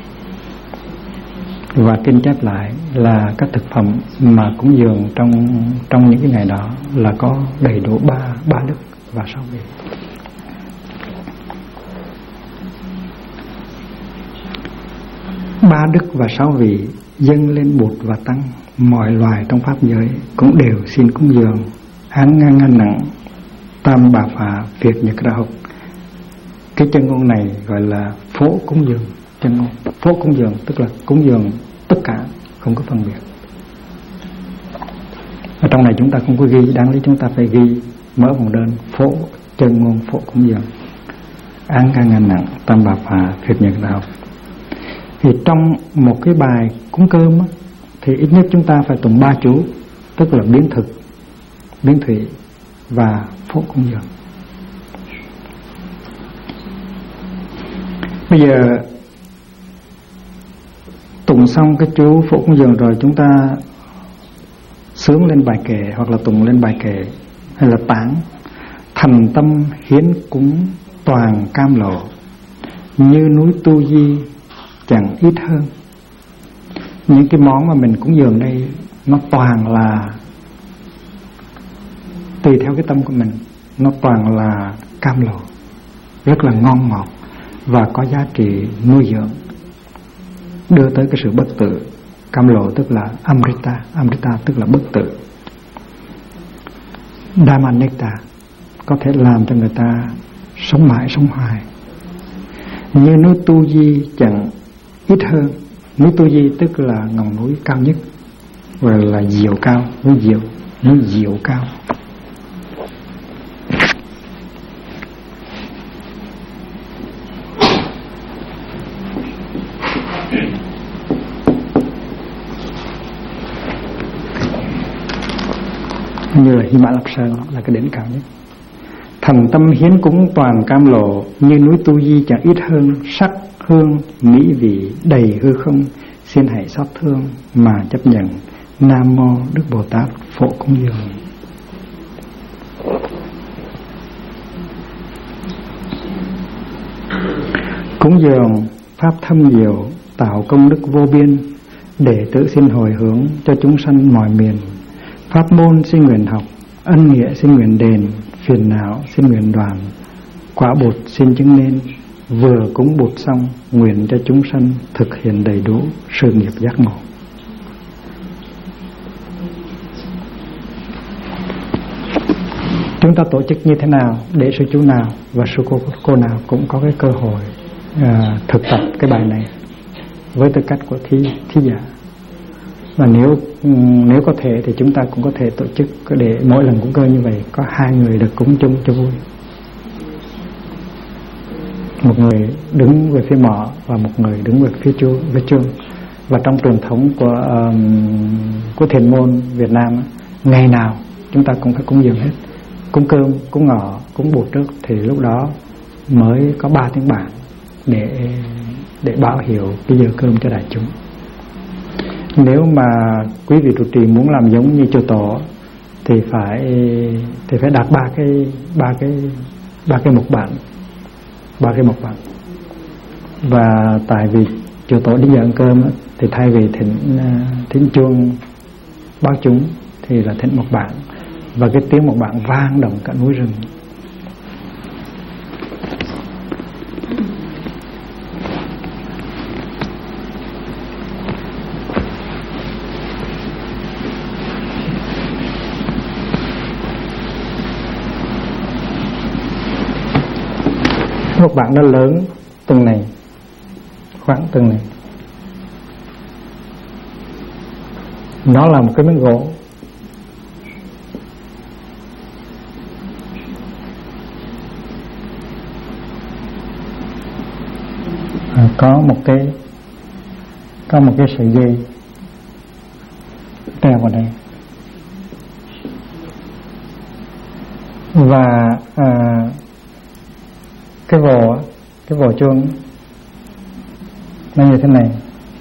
Và kinh chép lại là các thực phẩm mà cúng dường trong những cái ngày đó là có đầy đủ ba đức và 6 vị. Ba đức và 6 vị dâng lên Bụt và Tăng, mọi loài trong pháp giới cũng đều xin cúng dường. Án ngang ngăn nặng, tam bà phà việt nhật ra học. Cái chân ngôn này gọi là phổ cúng dường. Chân ngôn phổ cúng dường tức là cúng dường tất cả, không có phân biệt. Ở trong này chúng ta không có ghi, đáng lý chúng ta phải ghi mở vòng đơn phổ, chân ngôn phổ cúng dường. Án ngang ngăn nặng, tam bà phà việt nhật ra học. Thì trong một cái bài cúng cơm á, thì ít nhất chúng ta phải tụng 3 chú, tức là biến thực, biến thủy và phổ cúng dường. Bây giờ tụng xong cái chú phổ cúng dường rồi, chúng ta sướng lên bài kệ hoặc là tụng lên bài kệ hay là tán: thành tâm hiến cúng toàn cam lộ, như núi Tu Di chẳng ít hơn. Những cái món mà mình cúng dường đây nó toàn là tùy theo cái tâm của mình, nó toàn là cam lộ, rất là ngon ngọt và có giá trị nuôi dưỡng, đưa tới cái sự bất tử. Cam lộ tức là Amrita, Amrita tức là bất tử. Dhamma Nectar có thể làm cho người ta sống mãi sống hoài. Như núi Tu Di chẳng ít hơn. Núi Tu Di tức là ngọn núi cao nhất, gọi là diệu cao, núi diệu cao. như là Hy Mã Lạp Sơn là cái đỉnh cao nhất. Thần tâm hiến cúng toàn cam lộ, như núi Tu Di chẳng ít hơn, sắc hương mỹ vị đầy hư không, xin hãy xót thương mà chấp nhận. Nam mô Đức Bồ Tát Phổ cúng dường. Cúng dường pháp thâm diệu, tạo công đức vô biên, để tự xin hồi hướng cho chúng sanh mọi miền. Pháp môn xin nguyện học, ân nghĩa xin nguyện đền, phiền não xin nguyện đoàn, quả bột xin chứng nên. Vừa cúng bột xong, nguyện cho chúng sanh thực hiện đầy đủ sự nghiệp giác ngộ. Chúng ta tổ chức như thế nào để sư chú nào và sư cô nào cũng có cái cơ hội thực tập cái bài này với tư cách của thí giả. Và nếu có thể thì chúng ta cũng có thể tổ chức để mỗi lần cúng cơ như vậy có 2 người được cúng chung cho vui. Một người đứng về phía mỏ và một người đứng về phía chuông. Và trong truyền thống của thiền môn Việt Nam, ngày nào chúng ta cũng phải cúng dường hết. Cúng cơm, cúng ngọ, cúng bột trước thì lúc đó mới có 3 tiếng bảng để báo hiệu cái giờ cơm cho đại chúng. Nếu mà quý vị trụ trì muốn làm giống như chùa Tổ thì phải đặt ba cái mục bản. Và tại vì chùa Tổ đến giờ ăn cơm thì thay vì thỉnh chuông báo chúng thì là thỉnh một bản, và cái tiếng một bản vang động cả núi rừng. Một bạn nó lớn từng này, khoảng từng này, nó là một cái miếng gỗ, có một cái sợi dây treo vào đây, và cái vò chuông nó như thế này.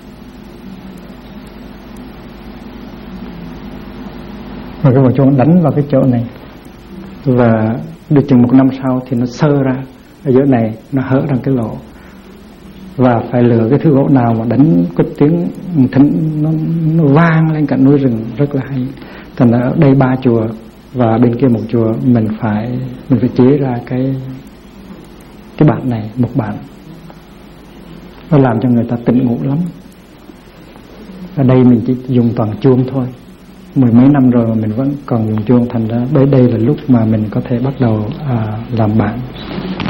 Và cái vò chuông đánh vào cái chỗ này, và được chừng 1 năm sau thì nó sơ ra ở giữa này, nó hở ra cái lỗ. Và phải lựa cái thứ gỗ nào mà đánh cái tiếng nó vang lên cả núi rừng rất là hay. Thành ra ở đây 3 chùa và bên kia 1 chùa mình phải chế ra cái bản này, một bản. Nó làm cho người ta tỉnh ngủ lắm. Ở đây mình chỉ dùng toàn chuông thôi, 10 mấy năm rồi mà mình vẫn còn dùng chuông. Thành ra đây là lúc mà mình có thể bắt đầu làm bản.